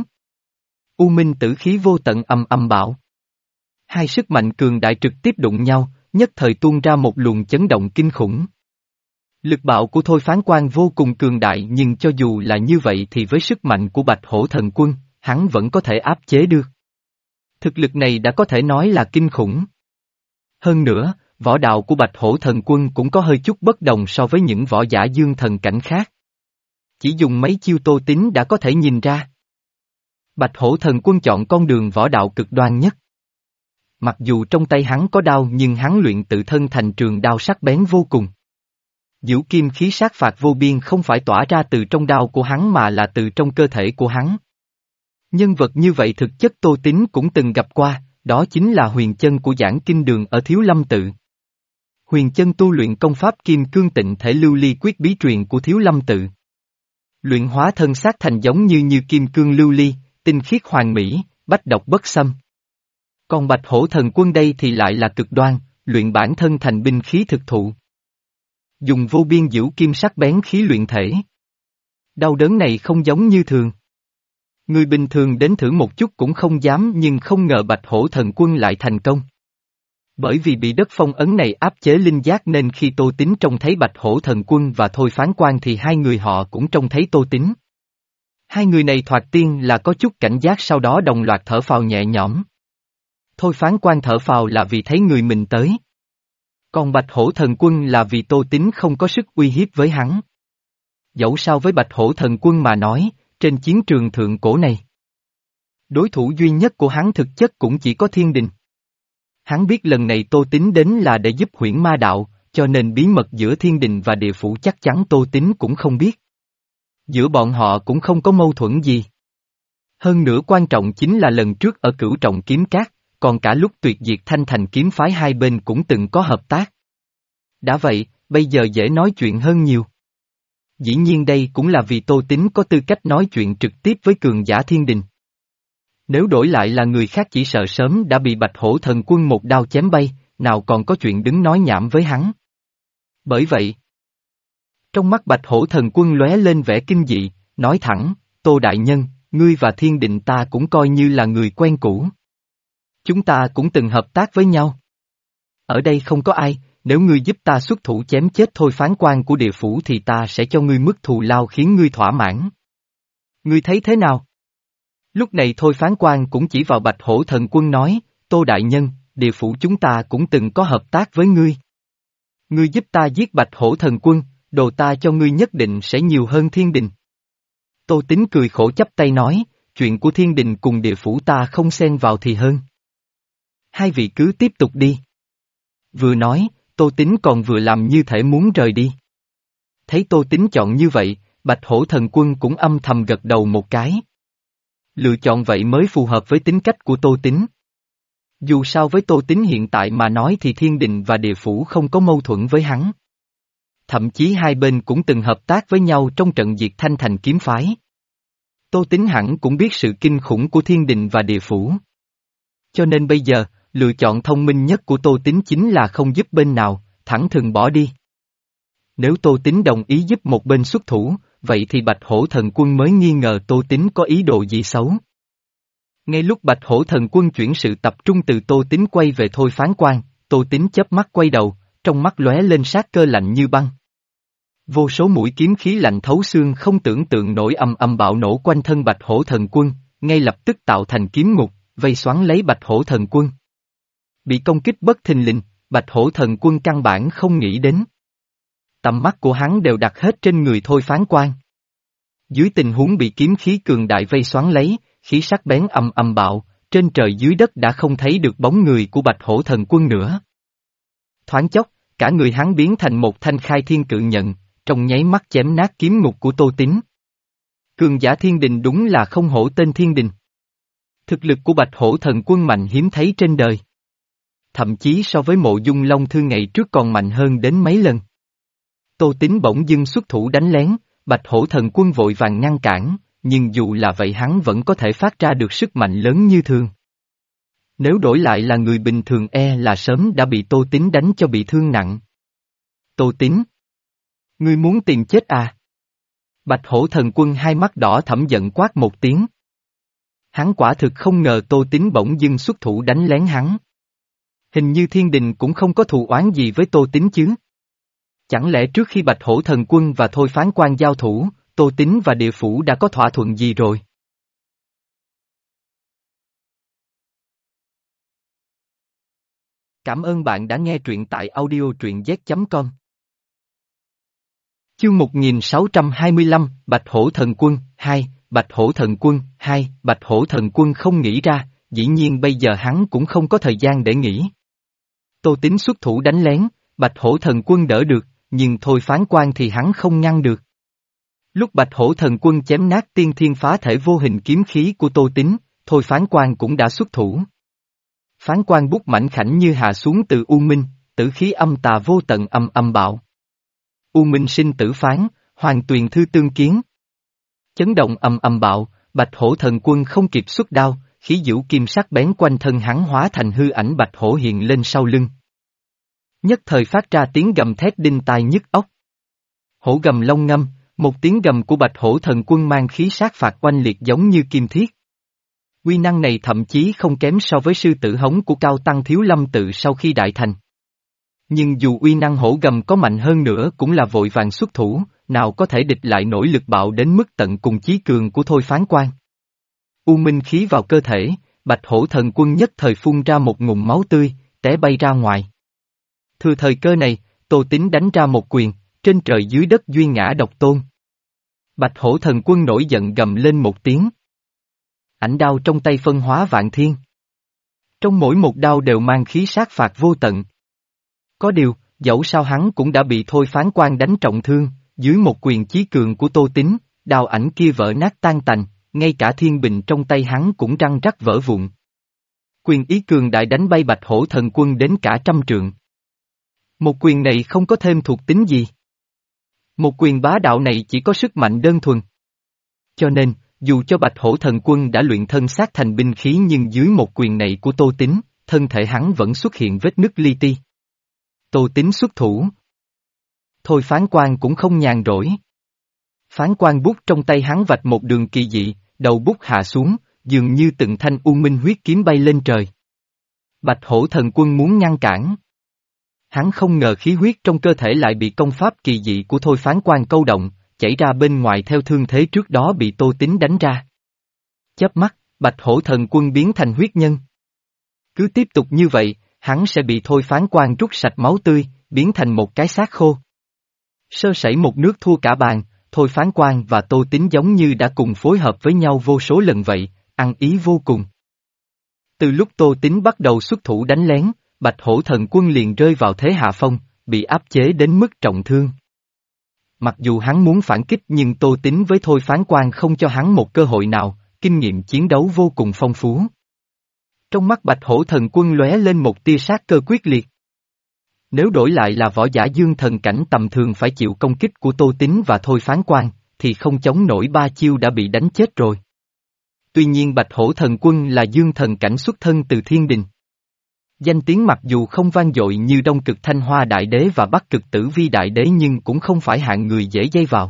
U minh tử khí vô tận ầm ầm bạo. Hai sức mạnh cường đại trực tiếp đụng nhau, nhất thời tuôn ra một luồng chấn động kinh khủng. Lực bạo của Thôi Phán Quan vô cùng cường đại nhưng cho dù là như vậy thì với sức mạnh của Bạch Hổ Thần Quân, hắn vẫn có thể áp chế được. Thực lực này đã có thể nói là kinh khủng. Hơn nữa, võ đạo của Bạch Hổ Thần Quân cũng có hơi chút bất đồng so với những võ giả dương thần cảnh khác. Chỉ dùng mấy chiêu Tô Tín đã có thể nhìn ra. Bạch Hổ Thần Quân chọn con đường võ đạo cực đoan nhất. Mặc dù trong tay hắn có đao nhưng hắn luyện tự thân thành trường đao sắc bén vô cùng. Dửu kim khí sát phạt vô biên không phải tỏa ra từ trong đao của hắn mà là từ trong cơ thể của hắn. Nhân vật như vậy thực chất Tô Tín cũng từng gặp qua, đó chính là Huyền Chân của Giảng Kinh Đường ở Thiếu Lâm Tự. Huyền Chân tu luyện công pháp Kim Cương Tịnh Thể Lưu Ly Quyết bí truyền của Thiếu Lâm Tự. Luyện hóa thân xác thành giống như như kim cương lưu ly, tinh khiết hoàn mỹ, bách độc bất xâm. Còn Bạch Hổ Thần Quân đây thì lại là cực đoan, luyện bản thân thành binh khí thực thụ. Dùng vô biên dửu kim sắc bén khí luyện thể. Đau đớn này không giống như thường. Người bình thường đến thử một chút cũng không dám nhưng không ngờ Bạch Hổ Thần Quân lại thành công. Bởi vì bị đất phong ấn này áp chế linh giác nên khi Tô Tín trông thấy Bạch Hổ Thần Quân và Thôi Phán Quan thì hai người họ cũng trông thấy Tô Tín. Hai người này thoạt tiên là có chút cảnh giác sau đó đồng loạt thở phào nhẹ nhõm. Thôi Phán Quan thở phào là vì thấy người mình tới. Còn Bạch Hổ Thần Quân là vì Tô Tín không có sức uy hiếp với hắn. Dẫu sao với Bạch Hổ Thần Quân mà nói, trên chiến trường thượng cổ này, đối thủ duy nhất của hắn thực chất cũng chỉ có Thiên Đình. Hắn biết lần này Tô Tín đến là để giúp Huyễn Ma Đạo, cho nên bí mật giữa Thiên Đình và địa phủ chắc chắn Tô Tín cũng không biết. Giữa bọn họ cũng không có mâu thuẫn gì. Hơn nữa quan trọng chính là lần trước ở Cửu Trọng Kiếm Cát, còn cả lúc tuyệt diệt Thanh Thành kiếm phái hai bên cũng từng có hợp tác. Đã vậy, bây giờ dễ nói chuyện hơn nhiều. Dĩ nhiên đây cũng là vì Tô Tín có tư cách nói chuyện trực tiếp với cường giả Thiên Đình. Nếu đổi lại là người khác chỉ sợ sớm đã bị Bạch Hổ Thần Quân một đao chém bay, nào còn có chuyện đứng nói nhảm với hắn. Bởi vậy, trong mắt Bạch Hổ Thần Quân lóe lên vẻ kinh dị, nói thẳng, Tô Đại Nhân, ngươi và Thiên Định ta cũng coi như là người quen cũ. Chúng ta cũng từng hợp tác với nhau. Ở đây không có ai, nếu ngươi giúp ta xuất thủ chém chết Thôi Phán Quan của địa phủ thì ta sẽ cho ngươi mức thù lao khiến ngươi thỏa mãn. Ngươi thấy thế nào? Lúc này Thôi Phán Quan cũng chỉ vào Bạch Hổ Thần Quân nói, Tô Đại Nhân, địa phủ chúng ta cũng từng có hợp tác với ngươi. Ngươi giúp ta giết Bạch Hổ Thần Quân, đồ ta cho ngươi nhất định sẽ nhiều hơn Thiên Đình. Tô Tín cười khổ chắp tay nói, chuyện của Thiên Đình cùng địa phủ ta không xen vào thì hơn. Hai vị cứ tiếp tục đi. Vừa nói, Tô Tín còn vừa làm như thể muốn rời đi. Thấy Tô Tín chọn như vậy, Bạch Hổ Thần Quân cũng âm thầm gật đầu một cái. Lựa chọn vậy mới phù hợp với tính cách của Tô Tín. Dù sao với Tô Tín hiện tại mà nói thì Thiên Đình và địa phủ không có mâu thuẫn với hắn. Thậm chí hai bên cũng từng hợp tác với nhau trong trận diệt Thanh Thành kiếm phái. Tô Tín hẳn cũng biết sự kinh khủng của Thiên Đình và địa phủ. Cho nên bây giờ, lựa chọn thông minh nhất của Tô Tín chính là không giúp bên nào, thẳng thừng bỏ đi. Nếu Tô Tín đồng ý giúp một bên xuất thủ, vậy thì Bạch Hổ Thần Quân mới nghi ngờ Tô Tín có ý đồ gì xấu. Ngay lúc Bạch Hổ Thần Quân chuyển sự tập trung từ Tô Tín quay về Thôi Phán Quan, Tô Tín chớp mắt quay đầu, trong mắt lóe lên sát cơ lạnh như băng. Vô số mũi kiếm khí lạnh thấu xương không tưởng tượng nổi âm âm bạo nổ quanh thân Bạch Hổ Thần Quân, ngay lập tức tạo thành kiếm ngục, vây xoắn lấy Bạch Hổ Thần Quân. Bị công kích bất thình lình, Bạch Hổ Thần Quân căn bản không nghĩ đến. Tầm mắt của hắn đều đặt hết trên người Thôi Phán Quan. Dưới tình huống bị kiếm khí cường đại vây xoắn lấy, khí sắc bén âm âm bạo, trên trời dưới đất đã không thấy được bóng người của Bạch Hổ Thần Quân nữa. Thoáng chốc, cả người hắn biến thành một thanh khai thiên cự nhận, trong nháy mắt chém nát kiếm ngục của Tô Tín. Cường giả Thiên Đình đúng là không hổ tên Thiên Đình. Thực lực của Bạch Hổ Thần Quân mạnh hiếm thấy trên đời. Thậm chí so với Mộ Dung Long Thư ngày trước còn mạnh hơn đến mấy lần. Tô Tín bỗng dưng xuất thủ đánh lén, Bạch Hổ Thần Quân vội vàng ngăn cản, nhưng dù là vậy hắn vẫn có thể phát ra được sức mạnh lớn như thường. Nếu đổi lại là người bình thường e là sớm đã bị Tô Tín đánh cho bị thương nặng. Tô Tín! Ngươi muốn tìm chết à? Bạch Hổ Thần Quân hai mắt đỏ thẫm giận quát một tiếng. Hắn quả thực không ngờ Tô Tín bỗng dưng xuất thủ đánh lén hắn. Hình như Thiên Đình cũng không có thù oán gì với Tô Tín chứ. Chẳng lẽ trước khi Bạch Hổ Thần Quân và Thôi Phán Quan giao thủ, Tô Tín và địa phủ đã có thỏa thuận gì rồi? Cảm ơn bạn đã nghe truyện tại audio truyện z chấm com. Chương một nghìn sáu trăm hai mươi lăm, Bạch Hổ Thần Quân, hai, Bạch Hổ Thần Quân, hai, Bạch Hổ Thần Quân không nghĩ ra, dĩ nhiên bây giờ hắn cũng không có thời gian để nghĩ. Tô Tín xuất thủ đánh lén, Bạch Hổ Thần Quân đỡ được, nhưng Thôi Phán Quan thì hắn không ngăn được. Lúc Bạch Hổ Thần Quân chém nát tiên thiên phá thể vô hình kiếm khí của Tô Tín, Thôi Phán Quan cũng đã xuất thủ. Phán quan bút mảnh khảnh như hạ xuống từ U Minh, tử khí âm tà vô tận âm âm bạo. U Minh sinh tử phán, hoàng tuyền thư tương kiến. Chấn động âm âm bạo, Bạch Hổ Thần Quân không kịp xuất đao, khí diễu kim sắc bén quanh thân hắn hóa thành hư ảnh Bạch Hổ hiện lên sau lưng. Nhất thời phát ra tiếng gầm thét đinh tai nhức óc. Hổ gầm long ngâm, một tiếng gầm của Bạch Hổ Thần Quân mang khí sát phạt oanh liệt giống như kim thiết. Uy năng này thậm chí không kém so với sư tử hống của Cao Tăng Thiếu Lâm Tự sau khi đại thành. Nhưng dù uy năng hổ gầm có mạnh hơn nữa cũng là vội vàng xuất thủ, nào có thể địch lại nổi lực bạo đến mức tận cùng chí cường của Thôi Phán Quan. U minh khí vào cơ thể, Bạch Hổ Thần Quân nhất thời phun ra một ngụm máu tươi, té bay ra ngoài. Thừa thời cơ này, Tô Tín đánh ra một quyền, trên trời dưới đất duy ngã độc tôn. Bạch Hổ Thần Quân nổi giận gầm lên một tiếng. Ảnh đao trong tay phân hóa vạn thiên. Trong mỗi một đao đều mang khí sát phạt vô tận. Có điều, dẫu sao hắn cũng đã bị Thôi Phán Quan đánh trọng thương, dưới một quyền chí cường của Tô Tín, đao ảnh kia vỡ nát tan tành, ngay cả thiên bình trong tay hắn cũng răng rắc vỡ vụn. Quyền ý cường đại đánh bay Bạch Hổ Thần Quân đến cả trăm trượng. Một quyền này không có thêm thuộc tính gì. Một quyền bá đạo này chỉ có sức mạnh đơn thuần. Cho nên, dù cho Bạch Hổ Thần Quân đã luyện thân xác thành binh khí nhưng dưới một quyền này của Tô Tín, thân thể hắn vẫn xuất hiện vết nứt li ti. Tô Tín xuất thủ. Thôi Phán Quan cũng không nhàn rỗi. Phán quan bút trong tay hắn vạch một đường kỳ dị, đầu bút hạ xuống, dường như từng thanh u minh huyết kiếm bay lên trời. Bạch hổ thần quân muốn ngăn cản. Hắn không ngờ khí huyết trong cơ thể lại bị công pháp kỳ dị của thôi phán quan câu động, chảy ra bên ngoài theo thương thế trước đó bị Tô Tín đánh ra. Chớp mắt, bạch hổ thần quân biến thành huyết nhân. Cứ tiếp tục như vậy, hắn sẽ bị thôi phán quan rút sạch máu tươi, biến thành một cái xác khô. Sơ sẩy một nước thua cả bàn, thôi phán quan và Tô Tín giống như đã cùng phối hợp với nhau vô số lần vậy, ăn ý vô cùng. Từ lúc Tô Tín bắt đầu xuất thủ đánh lén, bạch hổ thần quân liền rơi vào thế hạ phong, bị áp chế đến mức trọng thương. Mặc dù hắn muốn phản kích nhưng Tô Tín với thôi phán quan không cho hắn một cơ hội nào, kinh nghiệm chiến đấu vô cùng phong phú. Trong mắt bạch hổ thần quân lóe lên một tia sát cơ quyết liệt. Nếu đổi lại là võ giả dương thần cảnh tầm thường phải chịu công kích của Tô Tín và thôi phán quan, thì không chống nổi ba chiêu đã bị đánh chết rồi. Tuy nhiên bạch hổ thần quân là dương thần cảnh xuất thân từ thiên đình. Danh tiếng mặc dù không vang dội như Đông Cực Thanh Hoa Đại Đế và Bắc Cực Tử Vi Đại Đế nhưng cũng không phải hạng người dễ dây vào.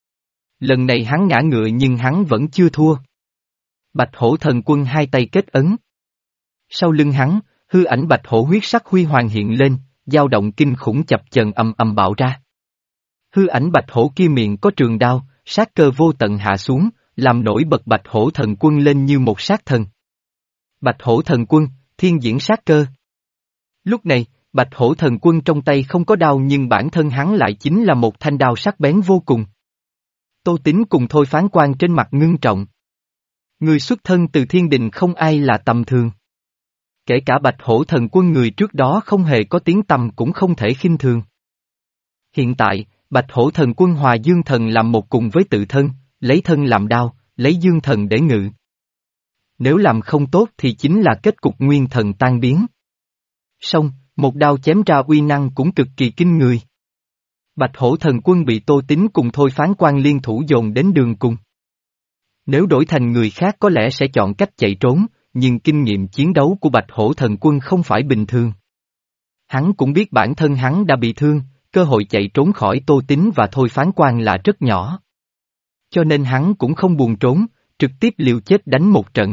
Lần này hắn ngã ngựa nhưng hắn vẫn chưa thua. Bạch hổ thần quân hai tay kết ấn. Sau lưng hắn, hư ảnh bạch hổ huyết sắc huy hoàng hiện lên, dao động kinh khủng chập chờn ầm ầm bạo ra. Hư ảnh bạch hổ kia miệng có trường đao, sát cơ vô tận hạ xuống, làm nổi bật bạch hổ thần quân lên như một sát thần. Bạch hổ thần quân, thiên diễn sát cơ. Lúc này, bạch hổ thần quân trong tay không có đao nhưng bản thân hắn lại chính là một thanh đao sắc bén vô cùng. Tô Tín cùng thôi phán quan trên mặt ngưng trọng. Người xuất thân từ thiên đình không ai là tầm thường. Kể cả bạch hổ thần quân người trước đó không hề có tiếng tăm cũng không thể khinh thường. Hiện tại, bạch hổ thần quân hòa dương thần làm một cùng với tự thân, lấy thân làm đao, lấy dương thần để ngự. Nếu làm không tốt thì chính là kết cục nguyên thần tan biến. Song, một đao chém ra uy năng cũng cực kỳ kinh người. Bạch hổ thần quân bị Tô Tín cùng thôi phán quan liên thủ dồn đến đường cùng. Nếu đổi thành người khác có lẽ sẽ chọn cách chạy trốn, nhưng kinh nghiệm chiến đấu của bạch hổ thần quân không phải bình thường. Hắn cũng biết bản thân hắn đã bị thương, cơ hội chạy trốn khỏi Tô Tín và thôi phán quan là rất nhỏ. Cho nên hắn cũng không buồn trốn, trực tiếp liều chết đánh một trận.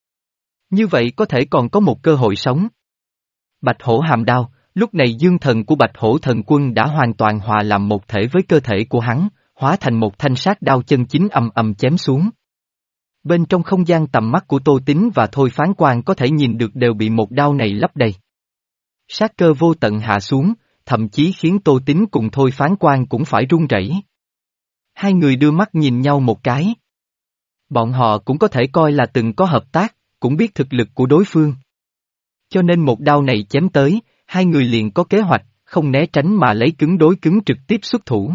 Như vậy có thể còn có một cơ hội sống. Bạch hổ hàm đao, lúc này dương thần của bạch hổ thần quân đã hoàn toàn hòa làm một thể với cơ thể của hắn, hóa thành một thanh sát đao chân chính ầm ầm chém xuống. Bên trong không gian tầm mắt của Tô Tín và thôi phán quan có thể nhìn được đều bị một đao này lấp đầy. Sát cơ vô tận hạ xuống, thậm chí khiến Tô Tín cùng thôi phán quan cũng phải run rẩy. Hai người đưa mắt nhìn nhau một cái. Bọn họ cũng có thể coi là từng có hợp tác, cũng biết thực lực của đối phương. Cho nên một đao này chém tới, hai người liền có kế hoạch, không né tránh mà lấy cứng đối cứng trực tiếp xuất thủ.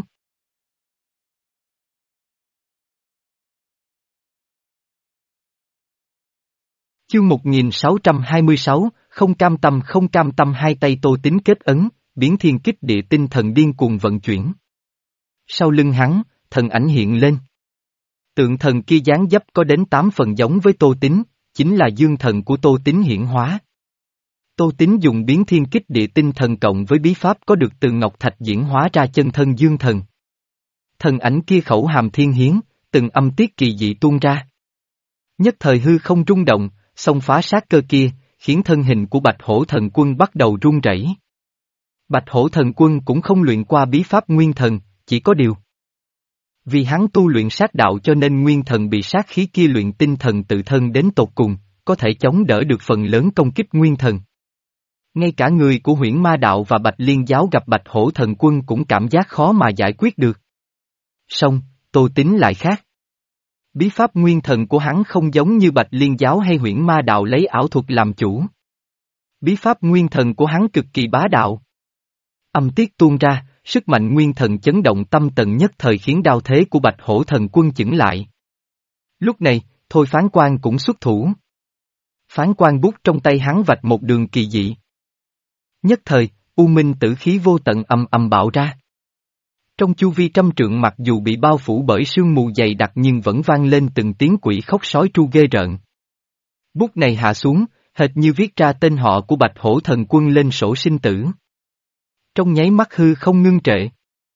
Chương một nghìn sáu trăm hai mươi sáu, không cam tâm không cam tâm hai tay Tô Tín kết ấn, biến thiên kích địa tinh thần điên cuồng vận chuyển. Sau lưng hắn, thần ảnh hiện lên. Tượng thần kia dáng dấp có đến tám phần giống với Tô Tín, chính là dương thần của Tô Tín hiển hóa. Tô Tín dùng biến thiên kích địa tinh thần cộng với bí pháp có được từ ngọc thạch diễn hóa ra chân thân dương thần. Thần ảnh kia khẩu hàm thiên hiến, từng âm tiết kỳ dị tuôn ra. Nhất thời hư không rung động, xông phá sát cơ kia, khiến thân hình của bạch hổ thần quân bắt đầu run rẩy. Bạch hổ thần quân cũng không luyện qua bí pháp nguyên thần, chỉ có điều. Vì hắn tu luyện sát đạo cho nên nguyên thần bị sát khí kia luyện tinh thần tự thân đến tột cùng, có thể chống đỡ được phần lớn công kích nguyên thần. Ngay cả người của huyễn ma đạo và bạch liên giáo gặp bạch hổ thần quân cũng cảm giác khó mà giải quyết được. Song, Tô Tín lại khác. Bí pháp nguyên thần của hắn không giống như bạch liên giáo hay huyễn ma đạo lấy ảo thuật làm chủ. Bí pháp nguyên thần của hắn cực kỳ bá đạo. Âm tiết tuôn ra, sức mạnh nguyên thần chấn động tâm tần nhất thời khiến đao thế của bạch hổ thần quân chững lại. Lúc này, thôi phán quan cũng xuất thủ. Phán quan bút trong tay hắn vạch một đường kỳ dị. Nhất thời, u minh tử khí vô tận ầm ầm bạo ra. Trong chu vi trăm trượng mặc dù bị bao phủ bởi sương mù dày đặc nhưng vẫn vang lên từng tiếng quỷ khóc sói tru ghê rợn. Bút này hạ xuống, hệt như viết ra tên họ của bạch hổ thần quân lên sổ sinh tử. Trong nháy mắt hư không ngưng trệ.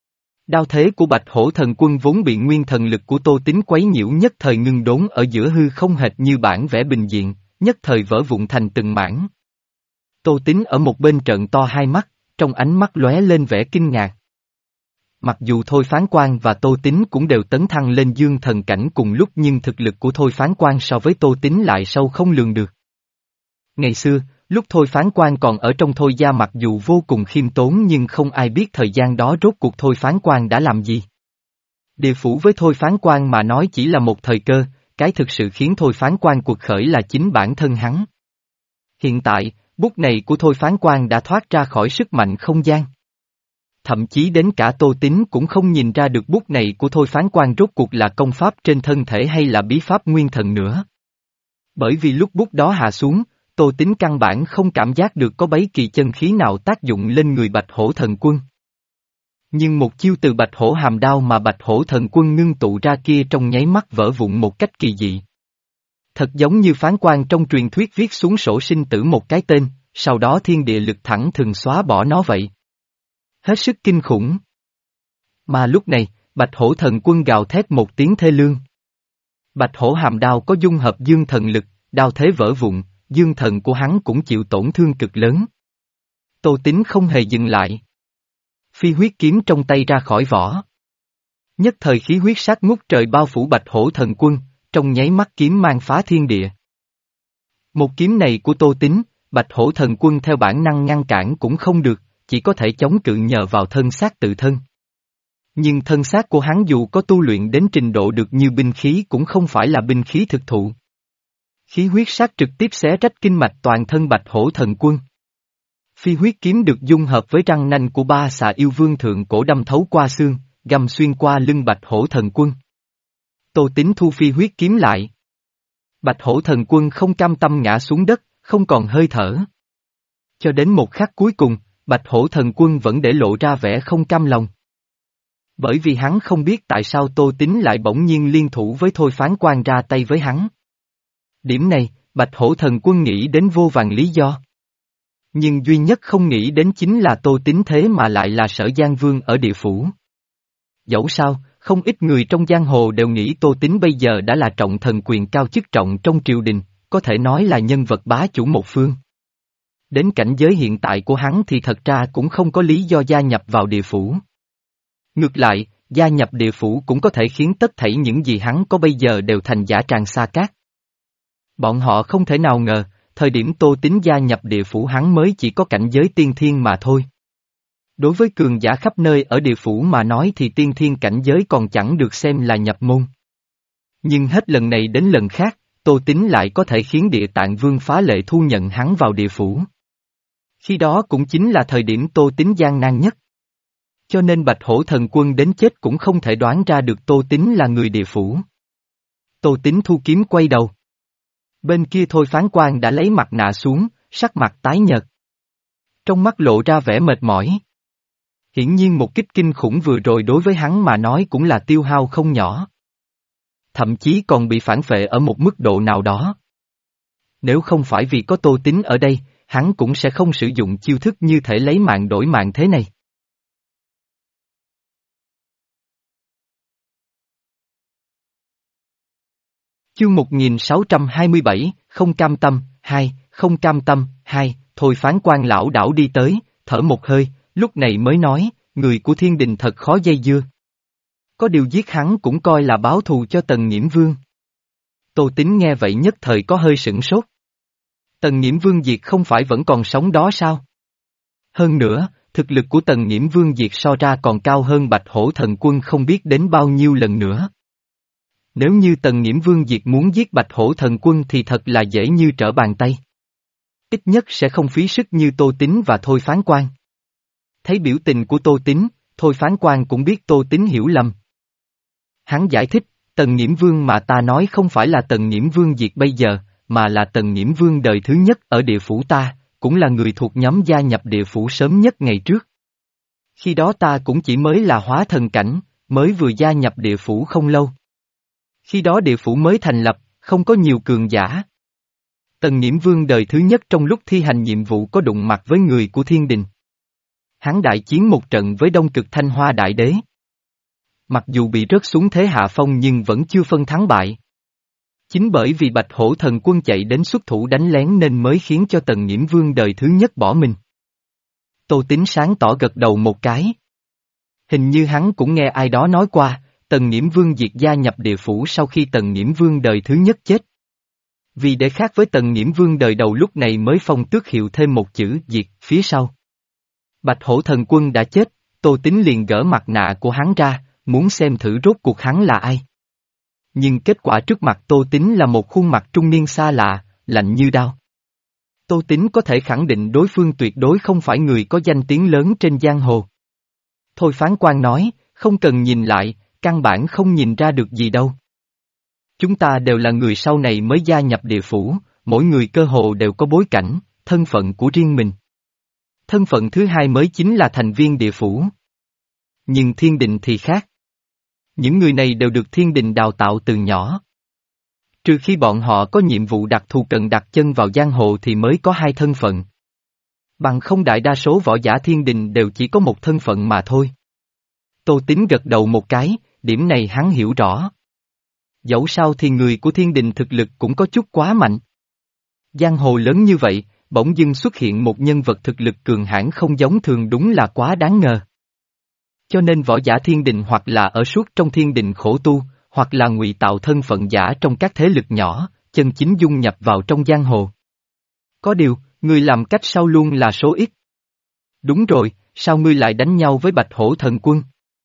Đao thế của Bạch Hổ Thần Quân vốn bị nguyên thần lực của Tô Tín quấy nhiễu nhất thời ngưng đốn ở giữa hư không hệt như bản vẽ bình diện, nhất thời vỡ vụn thành từng mảng. Tô Tín ở một bên trợn to hai mắt, trong ánh mắt lóe lên vẻ kinh ngạc. Mặc dù Thôi Phán Quan và Tô Tín cũng đều tấn thăng lên dương thần cảnh cùng lúc nhưng thực lực của Thôi Phán Quan so với Tô Tín lại sâu không lường được. Ngày xưa, lúc Thôi Phán Quan còn ở trong Thôi gia mặc dù vô cùng khiêm tốn nhưng không ai biết thời gian đó rốt cuộc Thôi Phán Quan đã làm gì. Địa phủ với Thôi Phán Quan mà nói chỉ là một thời cơ, cái thực sự khiến Thôi Phán Quan cuộc khởi là chính bản thân hắn. Hiện tại, bút này của Thôi Phán Quan đã thoát ra khỏi sức mạnh không gian. Thậm chí đến cả Tô Tín cũng không nhìn ra được bút này của Thôi Phán Quan rốt cuộc là công pháp trên thân thể hay là bí pháp nguyên thần nữa. Bởi vì lúc bút đó hạ xuống, Tô Tín căn bản không cảm giác được có bấy kỳ chân khí nào tác dụng lên người Bạch Hổ Thần Quân. Nhưng một chiêu từ Bạch Hổ Hàm Đao mà Bạch Hổ Thần Quân ngưng tụ ra kia trong nháy mắt vỡ vụn một cách kỳ dị. Thật giống như phán quan trong truyền thuyết viết xuống sổ sinh tử một cái tên, sau đó thiên địa lực thẳng thừng xóa bỏ nó vậy. Hết sức kinh khủng. Mà lúc này, Bạch Hổ Thần Quân gào thét một tiếng thê lương. Bạch Hổ Hàm Đao có dung hợp dương thần lực, đao thế vỡ vụn, dương thần của hắn cũng chịu tổn thương cực lớn. Tô Tín không hề dừng lại. Phi huyết kiếm trong tay ra khỏi vỏ. Nhất thời khí huyết sát ngút trời bao phủ Bạch Hổ Thần Quân, trong nháy mắt kiếm mang phá thiên địa. Một kiếm này của Tô Tín, Bạch Hổ Thần Quân theo bản năng ngăn cản cũng không được, chỉ có thể chống cự nhờ vào thân xác tự thân. Nhưng thân xác của hắn dù có tu luyện đến trình độ được như binh khí cũng không phải là binh khí thực thụ. Khí huyết sát trực tiếp xé rách kinh mạch toàn thân Bạch Hổ Thần Quân. Phi huyết kiếm được dung hợp với răng nanh của ba xà yêu vương thượng cổ đâm thấu qua xương, găm xuyên qua lưng Bạch Hổ Thần Quân. Tô Tín thu phi huyết kiếm lại. Bạch Hổ Thần Quân không cam tâm ngã xuống đất, không còn hơi thở. Cho đến một khắc cuối cùng, Bạch Hổ Thần Quân vẫn để lộ ra vẻ không cam lòng. Bởi vì hắn không biết tại sao Tô Tín lại bỗng nhiên liên thủ với Thôi Phán Quan ra tay với hắn. Điểm này, Bạch Hổ Thần Quân nghĩ đến vô vàn lý do. Nhưng duy nhất không nghĩ đến chính là Tô Tín thế mà lại là Sở Giang Vương ở địa phủ. Dẫu sao, không ít người trong giang hồ đều nghĩ Tô Tín bây giờ đã là trọng thần quyền cao chức trọng trong triều đình, có thể nói là nhân vật bá chủ một phương. Đến cảnh giới hiện tại của hắn thì thật ra cũng không có lý do gia nhập vào địa phủ. Ngược lại, gia nhập địa phủ cũng có thể khiến tất thảy những gì hắn có bây giờ đều thành giả tràng xa cát. Bọn họ không thể nào ngờ, thời điểm Tô Tín gia nhập địa phủ hắn mới chỉ có cảnh giới tiên thiên mà thôi. Đối với cường giả khắp nơi ở địa phủ mà nói thì tiên thiên cảnh giới còn chẳng được xem là nhập môn. Nhưng hết lần này đến lần khác, Tô Tín lại có thể khiến Địa Tạng Vương phá lệ thu nhận hắn vào địa phủ. Khi đó cũng chính là thời điểm Tô Tín gian nan nhất. Cho nên Bạch Hổ Thần Quân đến chết cũng không thể đoán ra được Tô Tín là người địa phủ. Tô Tín thu kiếm quay đầu. Bên kia Thôi Phán Quan đã lấy mặt nạ xuống, sắc mặt tái nhợt. Trong mắt lộ ra vẻ mệt mỏi. Hiển nhiên một kích kinh khủng vừa rồi đối với hắn mà nói cũng là tiêu hao không nhỏ. Thậm chí còn bị phản phệ ở một mức độ nào đó. Nếu không phải vì có Tô Tín ở đây, hắn cũng sẽ không sử dụng chiêu thức như thể lấy mạng đổi mạng thế này. Chương một nghìn sáu trăm hai mươi bảy, không cam tâm, hai, không cam tâm, hai, Thôi Phán Quan lão đảo đi tới, thở một hơi, lúc này mới nói, người của thiên đình thật khó dây dưa. Có điều giết hắn cũng coi là báo thù cho Tần Nghiễm Vương. Tô Tín nghe vậy nhất thời có hơi sửng sốt. Tần Nghiễm Vương Diệt không phải vẫn còn sống đó sao? Hơn nữa, thực lực của Tần Nghiễm Vương Diệt so ra còn cao hơn Bạch Hổ Thần Quân không biết đến bao nhiêu lần nữa. Nếu như Tần Nghiễm Vương Diệt muốn giết Bạch Hổ Thần Quân thì thật là dễ như trở bàn tay. Ít nhất sẽ không phí sức như Tô Tín và Thôi Phán Quan. Thấy biểu tình của Tô Tín, Thôi Phán Quan cũng biết Tô Tín hiểu lầm. Hắn giải thích, Tần Nghiễm Vương mà ta nói không phải là Tần Nghiễm Vương Diệt bây giờ, mà là Tần Nghiễm Vương đời thứ nhất ở địa phủ ta, cũng là người thuộc nhóm gia nhập địa phủ sớm nhất ngày trước. Khi đó ta cũng chỉ mới là hóa thần cảnh, mới vừa gia nhập địa phủ không lâu. Khi đó địa phủ mới thành lập, không có nhiều cường giả. Tần Nghiễm Vương đời thứ nhất trong lúc thi hành nhiệm vụ có đụng mặt với người của thiên đình. Hắn đại chiến một trận với Đông Cực Thanh Hoa Đại Đế. mặc dù bị rớt xuống thế hạ phong nhưng vẫn chưa phân thắng bại. Chính bởi vì Bạch Hổ Thần Quân chạy đến xuất thủ đánh lén nên mới khiến cho Tần Nghiễm Vương đời thứ nhất bỏ mình. Tô Tín sáng tỏ gật đầu một cái. Hình như hắn cũng nghe ai đó nói qua, Tần Nghiễm Vương diệt gia nhập địa phủ sau khi Tần Nghiễm Vương đời thứ nhất chết. Vì để khác với Tần Nghiễm Vương đời đầu lúc này mới phong tước hiệu thêm một chữ diệt phía sau. Bạch Hổ Thần Quân đã chết, Tô Tín liền gỡ mặt nạ của hắn ra, muốn xem thử rốt cuộc hắn là ai. Nhưng kết quả trước mặt Tô Tín là một khuôn mặt trung niên xa lạ, lạnh như đao. Tô Tín có thể khẳng định đối phương tuyệt đối không phải người có danh tiếng lớn trên giang hồ. Thôi phán quan nói, không cần nhìn lại, căn bản không nhìn ra được gì đâu. Chúng ta đều là người sau này mới gia nhập địa phủ, mỗi người cơ hồ đều có bối cảnh, thân phận của riêng mình. Thân phận thứ hai mới chính là thành viên địa phủ. Nhưng thiên đình thì khác. Những người này đều được thiên đình đào tạo từ nhỏ. Trừ khi bọn họ có nhiệm vụ đặc thù cần đặt chân vào giang hồ thì mới có hai thân phận. Bằng không đại đa số võ giả thiên đình đều chỉ có một thân phận mà thôi. Tô Tín gật đầu một cái, điểm này hắn hiểu rõ. Dẫu sao thì người của thiên đình thực lực cũng có chút quá mạnh. Giang hồ lớn như vậy, bỗng dưng xuất hiện một nhân vật thực lực cường hãn không giống thường đúng là quá đáng ngờ. Cho nên võ giả thiên đình hoặc là ở suốt trong thiên đình khổ tu, hoặc là ngụy tạo thân phận giả trong các thế lực nhỏ, chân chính dung nhập vào trong giang hồ. Có điều, người làm cách sau luôn là số ít. Đúng rồi, sao ngươi lại đánh nhau với Bạch Hổ Thần Quân?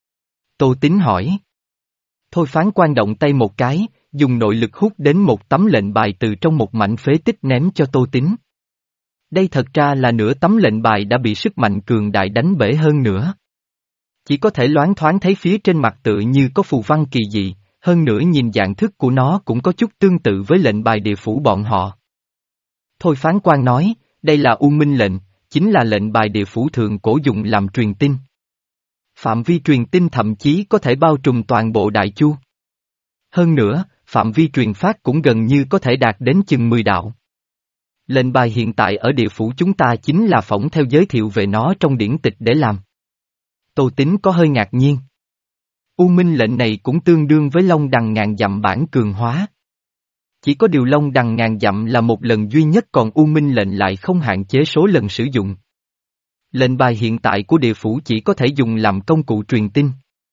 Tô Tín hỏi. Thôi phán quan động tay một cái, dùng nội lực hút đến một tấm lệnh bài từ trong một mảnh phế tích ném cho Tô Tín. Đây thật ra là nửa tấm lệnh bài đã bị sức mạnh cường đại đánh bể hơn nữa. Chỉ có thể loáng thoáng thấy phía trên mặt tự như có phù văn kỳ dị, hơn nữa nhìn dạng thức của nó cũng có chút tương tự với lệnh bài địa phủ bọn họ. Thôi phán quan nói, đây là U Minh lệnh, chính là lệnh bài địa phủ thường cổ dùng làm truyền tin. Phạm vi truyền tin thậm chí có thể bao trùm toàn bộ Đại Chu. Hơn nữa, phạm vi truyền phát cũng gần như có thể đạt đến chừng mười đạo. Lệnh bài hiện tại ở địa phủ chúng ta chính là phỏng theo giới thiệu về nó trong điển tịch để làm. Tô Tín có hơi ngạc nhiên. U Minh lệnh này cũng tương đương với Long Đằng ngàn dặm bản cường hóa. Chỉ có điều Long Đằng ngàn dặm là một lần duy nhất còn U Minh lệnh lại không hạn chế số lần sử dụng. Lệnh bài hiện tại của địa phủ chỉ có thể dùng làm công cụ truyền tin.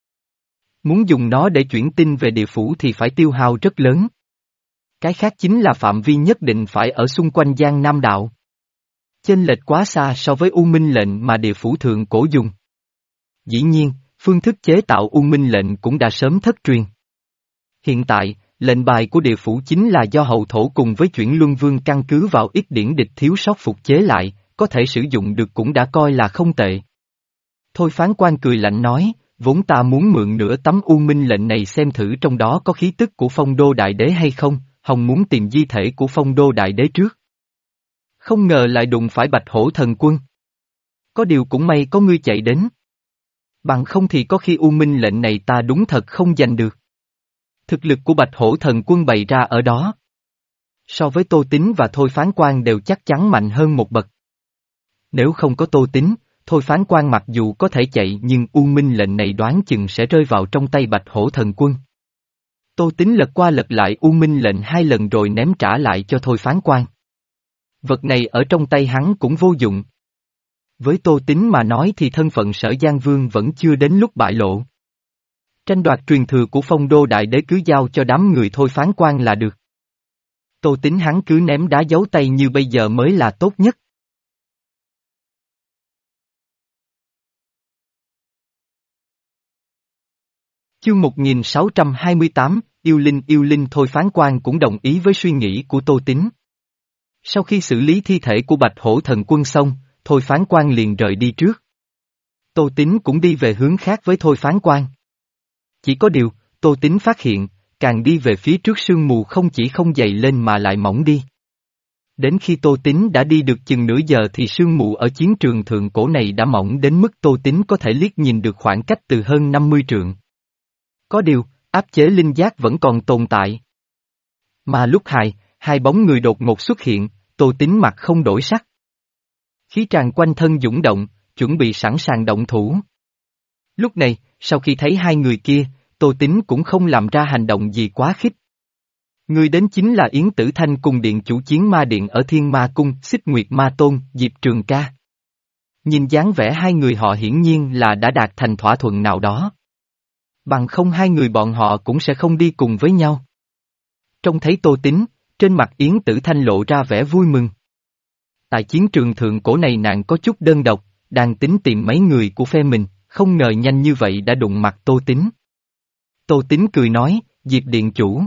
Muốn dùng nó để chuyển tin về địa phủ thì phải tiêu hao rất lớn. Cái khác chính là phạm vi nhất định phải ở xung quanh Giang Nam Đạo. Chênh lệch quá xa so với U Minh lệnh mà địa phủ thượng cổ dùng. Dĩ nhiên, phương thức chế tạo U Minh lệnh cũng đã sớm thất truyền. Hiện tại, lệnh bài của địa phủ chính là do hậu thổ cùng với chuyển luân vương căn cứ vào ít điển địch thiếu sót phục chế lại, có thể sử dụng được cũng đã coi là không tệ. Thôi phán quan cười lạnh nói, vốn ta muốn mượn nửa tấm U Minh lệnh này xem thử trong đó có khí tức của Phong Đô Đại Đế hay không, hòng muốn tìm di thể của Phong Đô Đại Đế trước. Không ngờ lại đụng phải Bạch Hổ Thần Quân. Có điều cũng may có ngươi chạy đến. Bằng không thì có khi U Minh lệnh này ta đúng thật không giành được. Thực lực của Bạch Hổ Thần Quân bày ra ở đó. So với Tô Tín và Thôi phán quan đều chắc chắn mạnh hơn một bậc. Nếu không có Tô Tín, Thôi phán quan mặc dù có thể chạy nhưng U Minh lệnh này đoán chừng sẽ rơi vào trong tay Bạch Hổ Thần Quân. Tô Tín lật qua lật lại U Minh lệnh hai lần rồi ném trả lại cho Thôi phán quan. Vật này ở trong tay hắn cũng vô dụng. Với Tô Tín mà nói thì thân phận Sở Giang Vương vẫn chưa đến lúc bại lộ. Tranh đoạt truyền thừa của Phong Đô Đại Đế cứ giao cho đám người Thôi phán quan là được. Tô Tín hắn cứ ném đá giấu tay như bây giờ mới là tốt nhất. Chương một nghìn sáu trăm hai mươi tám, yêu linh yêu linh Thôi phán quan cũng đồng ý với suy nghĩ của Tô Tín. Sau khi xử lý thi thể của Bạch Hổ Thần Quân xong, Thôi phán quan liền rời đi trước. Tô Tín cũng đi về hướng khác với Thôi phán quan. Chỉ có điều, Tô Tín phát hiện, càng đi về phía trước sương mù không chỉ không dày lên mà lại mỏng đi. Đến khi Tô Tín đã đi được chừng nửa giờ thì sương mù ở chiến trường thượng cổ này đã mỏng đến mức Tô Tín có thể liếc nhìn được khoảng cách từ hơn năm mươi trượng. Có điều, áp chế linh giác vẫn còn tồn tại. Mà lúc hai, hai bóng người đột ngột xuất hiện, Tô Tín mặt không đổi sắc. Khí tràn quanh thân dũng động, chuẩn bị sẵn sàng động thủ. Lúc này, sau khi thấy hai người kia, Tô Tín cũng không làm ra hành động gì quá khích. Người đến chính là Yến Tử Thanh cùng điện chủ Chiến Ma Điện ở Thiên Ma Cung, Xích Nguyệt Ma Tôn, Diệp Trường Ca. Nhìn dáng vẻ hai người họ hiển nhiên là đã đạt thành thỏa thuận nào đó. Bằng không hai người bọn họ cũng sẽ không đi cùng với nhau. Trông thấy Tô Tín, trên mặt Yến Tử Thanh lộ ra vẻ vui mừng. Tại chiến trường thượng cổ này nàng có chút đơn độc, đang tính tìm mấy người của phe mình, không ngờ nhanh như vậy đã đụng mặt Tô Tín. Tô Tín cười nói, Diệp Điện Chủ.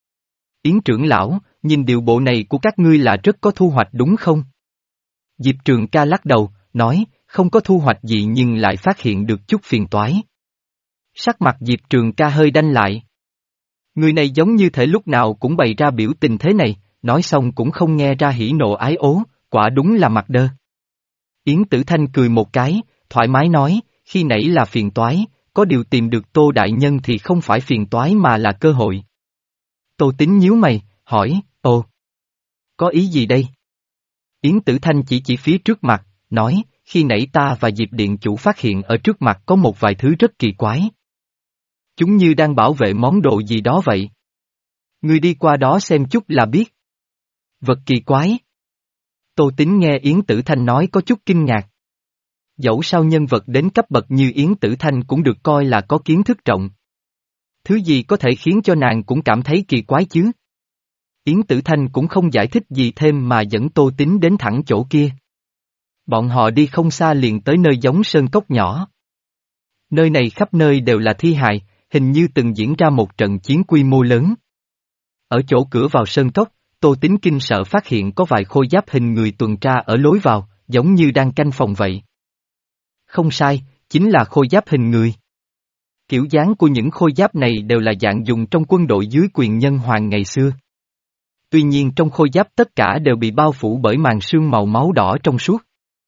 Yến trưởng lão, nhìn điệu bộ này của các ngươi là rất có thu hoạch đúng không? Diệp Trường Ca lắc đầu, nói, không có thu hoạch gì nhưng lại phát hiện được chút phiền toái. Sắc mặt Diệp Trường Ca hơi đanh lại. Người này giống như thể lúc nào cũng bày ra biểu tình thế này, nói xong cũng không nghe ra hỉ nộ ái ố, quả đúng là mặt đơ. Yến Tử Thanh cười một cái, thoải mái nói, khi nãy là phiền toái, có điều tìm được Tô Đại Nhân thì không phải phiền toái mà là cơ hội. Tô Tín nhíu mày, hỏi, ồ, có ý gì đây? Yến Tử Thanh chỉ chỉ phía trước mặt, nói, khi nãy ta và Diệp Điện Chủ phát hiện ở trước mặt có một vài thứ rất kỳ quái. Chúng như đang bảo vệ món đồ gì đó vậy. Ngươi đi qua đó xem chút là biết. Vật kỳ quái. Tô Tín nghe Yến Tử Thanh nói có chút kinh ngạc. Dẫu sao nhân vật đến cấp bậc như Yến Tử Thanh cũng được coi là có kiến thức rộng. Thứ gì có thể khiến cho nàng cũng cảm thấy kỳ quái chứ? Yến Tử Thanh cũng không giải thích gì thêm mà dẫn Tô Tín đến thẳng chỗ kia. Bọn họ đi không xa liền tới nơi giống sơn cốc nhỏ. Nơi này khắp nơi đều là thi hài, hình như từng diễn ra một trận chiến quy mô lớn. Ở chỗ cửa vào sơn cốc, Tô Tín kinh sợ phát hiện có vài khôi giáp hình người tuần tra ở lối vào, giống như đang canh phòng vậy. Không sai, chính là khôi giáp hình người. Kiểu dáng của những khôi giáp này đều là dạng dùng trong quân đội dưới quyền nhân hoàng ngày xưa. Tuy nhiên trong khôi giáp tất cả đều bị bao phủ bởi màn sương màu máu đỏ trong suốt.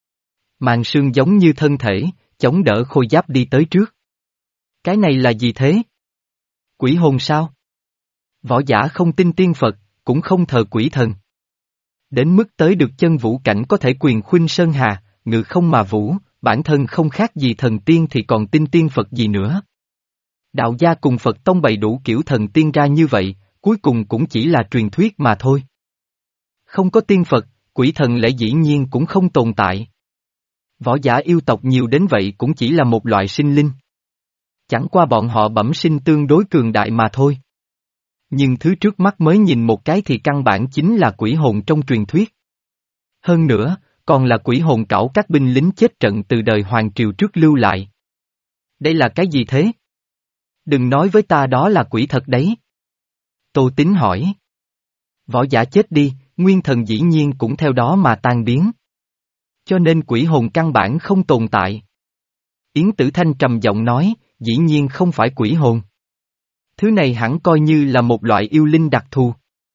Màn sương giống như thân thể, chống đỡ khôi giáp đi tới trước. Cái này là gì thế? Quỷ hồn sao? Võ giả không tin tiên Phật, cũng không thờ quỷ thần. Đến mức tới được chân vũ cảnh có thể quyền khuynh sơn hà, ngự không mà vũ, bản thân không khác gì thần tiên thì còn tin tiên Phật gì nữa. Đạo gia cùng Phật tông bày đủ kiểu thần tiên ra như vậy, cuối cùng cũng chỉ là truyền thuyết mà thôi. Không có tiên Phật, quỷ thần lẽ dĩ nhiên cũng không tồn tại. Võ giả yêu tộc nhiều đến vậy cũng chỉ là một loại sinh linh. Chẳng qua bọn họ bẩm sinh tương đối cường đại mà thôi. Nhưng thứ trước mắt mới nhìn một cái thì căn bản chính là quỷ hồn trong truyền thuyết. Hơn nữa, còn là quỷ hồn cẩu các binh lính chết trận từ đời Hoàng Triều trước lưu lại. Đây là cái gì thế? Đừng nói với ta đó là quỷ thật đấy. Tô Tín hỏi. Võ giả chết đi, nguyên thần dĩ nhiên cũng theo đó mà tan biến. Cho nên quỷ hồn căn bản không tồn tại. Yến Tử Thanh trầm giọng nói, dĩ nhiên không phải quỷ hồn. Thứ này hẳn coi như là một loại yêu linh đặc thù.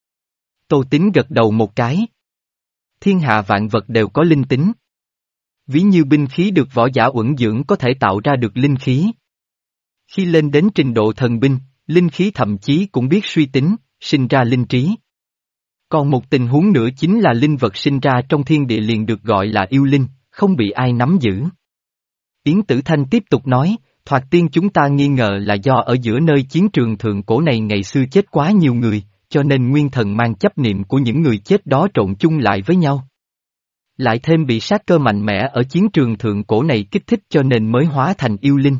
Tô Tín gật đầu một cái. Thiên hạ vạn vật đều có linh tính. Ví như binh khí được võ giả uẩn dưỡng có thể tạo ra được linh khí. Khi lên đến trình độ thần binh, linh khí thậm chí cũng biết suy tính, sinh ra linh trí. Còn một tình huống nữa chính là linh vật sinh ra trong thiên địa liền được gọi là yêu linh, không bị ai nắm giữ. Yến Tử Thanh tiếp tục nói, thoạt tiên chúng ta nghi ngờ là do ở giữa nơi chiến trường thượng cổ này ngày xưa chết quá nhiều người, cho nên nguyên thần mang chấp niệm của những người chết đó trộn chung lại với nhau. Lại thêm bị sát cơ mạnh mẽ ở chiến trường thượng cổ này kích thích cho nên mới hóa thành yêu linh.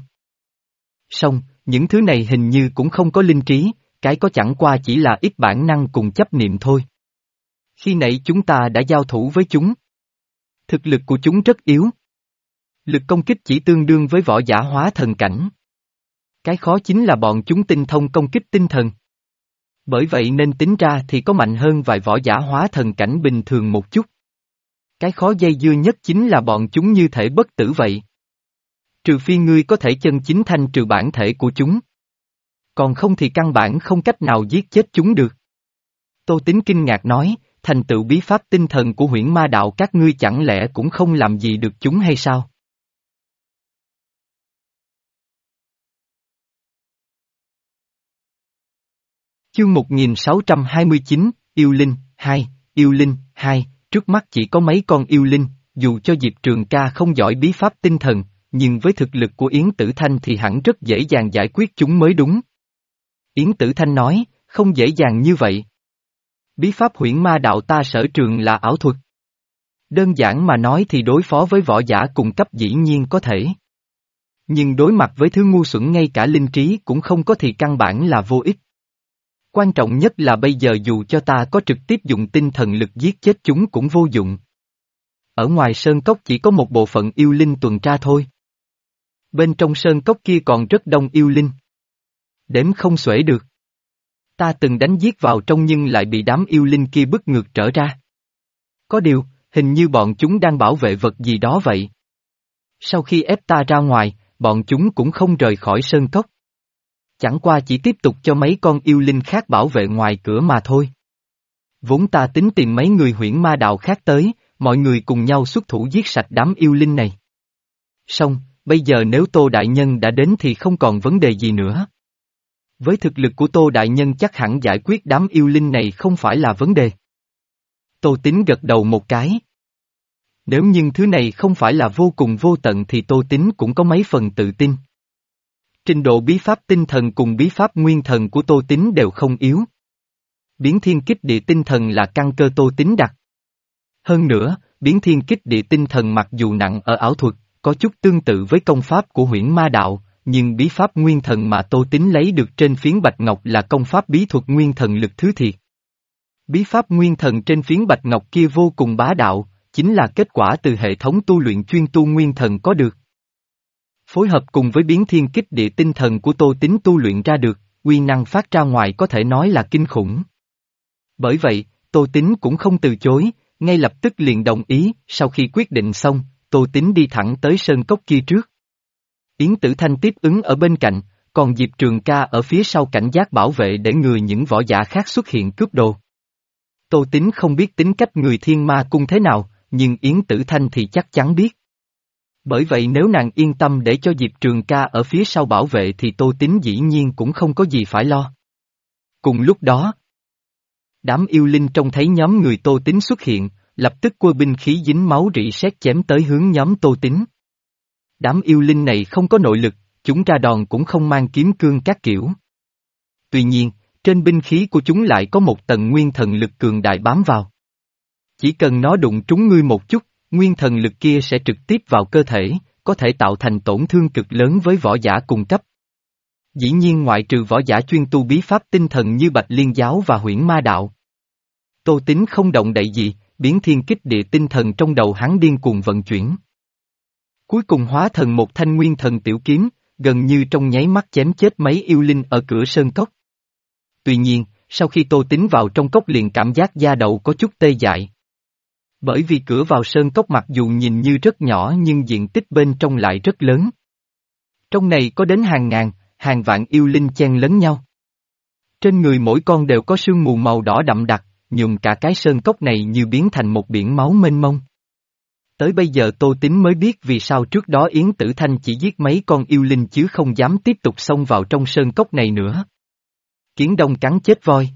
Song, những thứ này hình như cũng không có linh trí, cái có chẳng qua chỉ là ít bản năng cùng chấp niệm thôi. Khi nãy chúng ta đã giao thủ với chúng. Thực lực của chúng rất yếu. Lực công kích chỉ tương đương với võ giả hóa thần cảnh. Cái khó chính là bọn chúng tinh thông công kích tinh thần. Bởi vậy nên tính ra thì có mạnh hơn vài võ giả hóa thần cảnh bình thường một chút. Cái khó dây dưa nhất chính là bọn chúng như thể bất tử vậy. Trừ phi ngươi có thể chân chính thanh trừ bản thể của chúng. Còn không thì căn bản không cách nào giết chết chúng được. Tô Tín kinh ngạc nói, thành tựu bí pháp tinh thần của huyễn ma đạo các ngươi chẳng lẽ cũng không làm gì được chúng hay sao? Chương một nghìn sáu trăm hai mươi chín, Yêu Linh, hai, Yêu Linh, hai, trước mắt chỉ có mấy con yêu linh, dù cho Diệp Trường Ca không giỏi bí pháp tinh thần, nhưng với thực lực của Yến Tử Thanh thì hẳn rất dễ dàng giải quyết chúng mới đúng. Yến Tử Thanh nói, không dễ dàng như vậy. Bí pháp huyễn ma đạo ta sở trường là ảo thuật. Đơn giản mà nói thì đối phó với võ giả cùng cấp dĩ nhiên có thể. Nhưng đối mặt với thứ ngu xuẩn ngay cả linh trí cũng không có thì căn bản là vô ích. Quan trọng nhất là bây giờ dù cho ta có trực tiếp dùng tinh thần lực giết chết chúng cũng vô dụng. Ở ngoài sơn cốc chỉ có một bộ phận yêu linh tuần tra thôi. Bên trong sơn cốc kia còn rất đông yêu linh. Đếm không xuể được. Ta từng đánh giết vào trong nhưng lại bị đám yêu linh kia bức ngược trở ra. Có điều, hình như bọn chúng đang bảo vệ vật gì đó vậy. Sau khi ép ta ra ngoài, bọn chúng cũng không rời khỏi sơn cốc. Chẳng qua chỉ tiếp tục cho mấy con yêu linh khác bảo vệ ngoài cửa mà thôi. Vốn ta tính tìm mấy người huyễn ma đạo khác tới, mọi người cùng nhau xuất thủ giết sạch đám yêu linh này. Xong, bây giờ nếu Tô Đại Nhân đã đến thì không còn vấn đề gì nữa. Với thực lực của Tô Đại Nhân chắc hẳn giải quyết đám yêu linh này không phải là vấn đề. Tô Tín gật đầu một cái. Nếu nhưng thứ này không phải là vô cùng vô tận thì Tô Tín cũng có mấy phần tự tin. Trình độ bí pháp tinh thần cùng bí pháp nguyên thần của Tô Tín đều không yếu. Biến thiên kích địa tinh thần là căn cơ Tô Tín đặt. Hơn nữa, biến thiên kích địa tinh thần mặc dù nặng ở ảo thuật, có chút tương tự với công pháp của huyễn ma đạo, nhưng bí pháp nguyên thần mà Tô Tín lấy được trên phiến bạch ngọc là công pháp bí thuật nguyên thần lực thứ thiệt. Bí pháp nguyên thần trên phiến bạch ngọc kia vô cùng bá đạo, chính là kết quả từ hệ thống tu luyện chuyên tu nguyên thần có được. Phối hợp cùng với biến thiên kích địa tinh thần của Tô Tín tu luyện ra được, uy năng phát ra ngoài có thể nói là kinh khủng. Bởi vậy, Tô Tín cũng không từ chối, ngay lập tức liền đồng ý, sau khi quyết định xong, Tô Tín đi thẳng tới sơn cốc kia trước. Yến Tử Thanh tiếp ứng ở bên cạnh, còn Diệp Trường Ca ở phía sau cảnh giác bảo vệ để ngừa những võ giả khác xuất hiện cướp đồ. Tô Tín không biết tính cách người Thiên Ma Cung thế nào, nhưng Yến Tử Thanh thì chắc chắn biết. Bởi vậy nếu nàng yên tâm để cho Diệp Trường Ca ở phía sau bảo vệ thì Tô Tín dĩ nhiên cũng không có gì phải lo. Cùng lúc đó, đám yêu linh trông thấy nhóm người Tô Tín xuất hiện, lập tức quơ binh khí dính máu rỉ sét chém tới hướng nhóm Tô Tín. Đám yêu linh này không có nội lực, chúng ra đòn cũng không mang kiếm cương các kiểu. Tuy nhiên, trên binh khí của chúng lại có một tầng nguyên thần lực cường đại bám vào. Chỉ cần nó đụng trúng ngươi một chút, nguyên thần lực kia sẽ trực tiếp vào cơ thể, có thể tạo thành tổn thương cực lớn với võ giả cùng cấp. Dĩ nhiên ngoại trừ võ giả chuyên tu bí pháp tinh thần như Bạch Liên Giáo và huyễn ma đạo. Tô Tín không động đậy gì, biến thiên kích địa tinh thần trong đầu hắn điên cuồng vận chuyển. Cuối cùng hóa thành một thanh nguyên thần tiểu kiếm, gần như trong nháy mắt chém chết mấy yêu linh ở cửa sơn cốc. Tuy nhiên, sau khi Tô Tín vào trong cốc liền cảm giác da đầu có chút tê dại. Bởi vì cửa vào sơn cốc mặc dù nhìn như rất nhỏ nhưng diện tích bên trong lại rất lớn. Trong này có đến hàng ngàn, hàng vạn yêu linh chen lấn nhau. Trên người mỗi con đều có sương mù màu đỏ đậm đặc, nhuộm cả cái sơn cốc này như biến thành một biển máu mênh mông. Tới bây giờ Tô Tín mới biết vì sao trước đó Yến Tử Thanh chỉ giết mấy con yêu linh chứ không dám tiếp tục xông vào trong sơn cốc này nữa. Kiến đông cắn chết voi.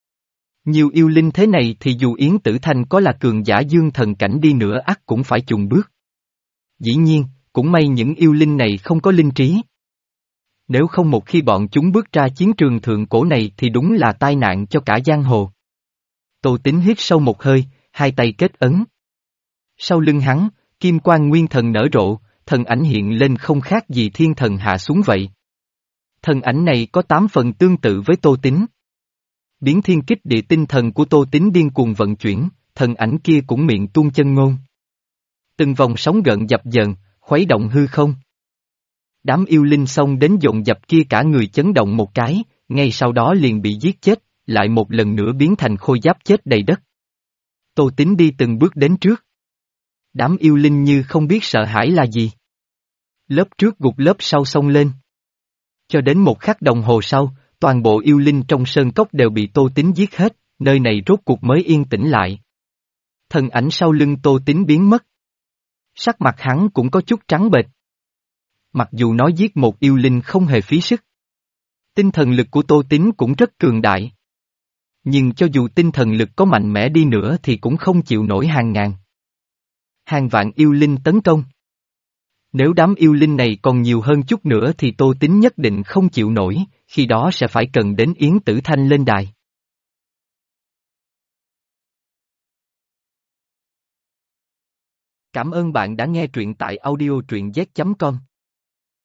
Nhiều yêu linh thế này thì dù Yến Tử Thanh có là cường giả dương thần cảnh đi nữa ắt cũng phải chùng bước. Dĩ nhiên, cũng may những yêu linh này không có linh trí. Nếu không một khi bọn chúng bước ra chiến trường thượng cổ này thì đúng là tai nạn cho cả giang hồ. Tô Tín hít sâu một hơi, hai tay kết ấn. Sau lưng hắn, kim quang nguyên thần nở rộ, thần ảnh hiện lên không khác gì thiên thần hạ xuống vậy. Thần ảnh này có tám phần tương tự với Tô Tín. Biến thiên kích địa tinh thần của Tô Tín điên cuồng vận chuyển, thần ảnh kia cũng miệng tuôn chân ngôn. Từng vòng sóng gợn dập dờn, khuấy động hư không. Đám yêu linh xông đến dồn dập kia cả người chấn động một cái, ngay sau đó liền bị giết chết, lại một lần nữa biến thành khôi giáp chết đầy đất. Tô Tín đi từng bước đến trước. Đám yêu linh như không biết sợ hãi là gì. Lớp trước gục lớp sau xông lên. Cho đến một khắc đồng hồ sau, toàn bộ yêu linh trong sơn cốc đều bị Tô Tín giết hết, nơi này rốt cuộc mới yên tĩnh lại. Thần ảnh sau lưng Tô Tín biến mất. Sắc mặt hắn cũng có chút trắng bệch. Mặc dù nói giết một yêu linh không hề phí sức. Tinh thần lực của Tô Tín cũng rất cường đại. Nhưng cho dù tinh thần lực có mạnh mẽ đi nữa thì cũng không chịu nổi hàng ngàn. Hàng vạn yêu linh tấn công. Nếu đám yêu linh này còn nhiều hơn chút nữa thì Tô Tính nhất định không chịu nổi, khi đó sẽ phải cần đến Yến Tử Thanh lên đài. Cảm ơn bạn đã nghe truyện tại audio truyện z chấm com.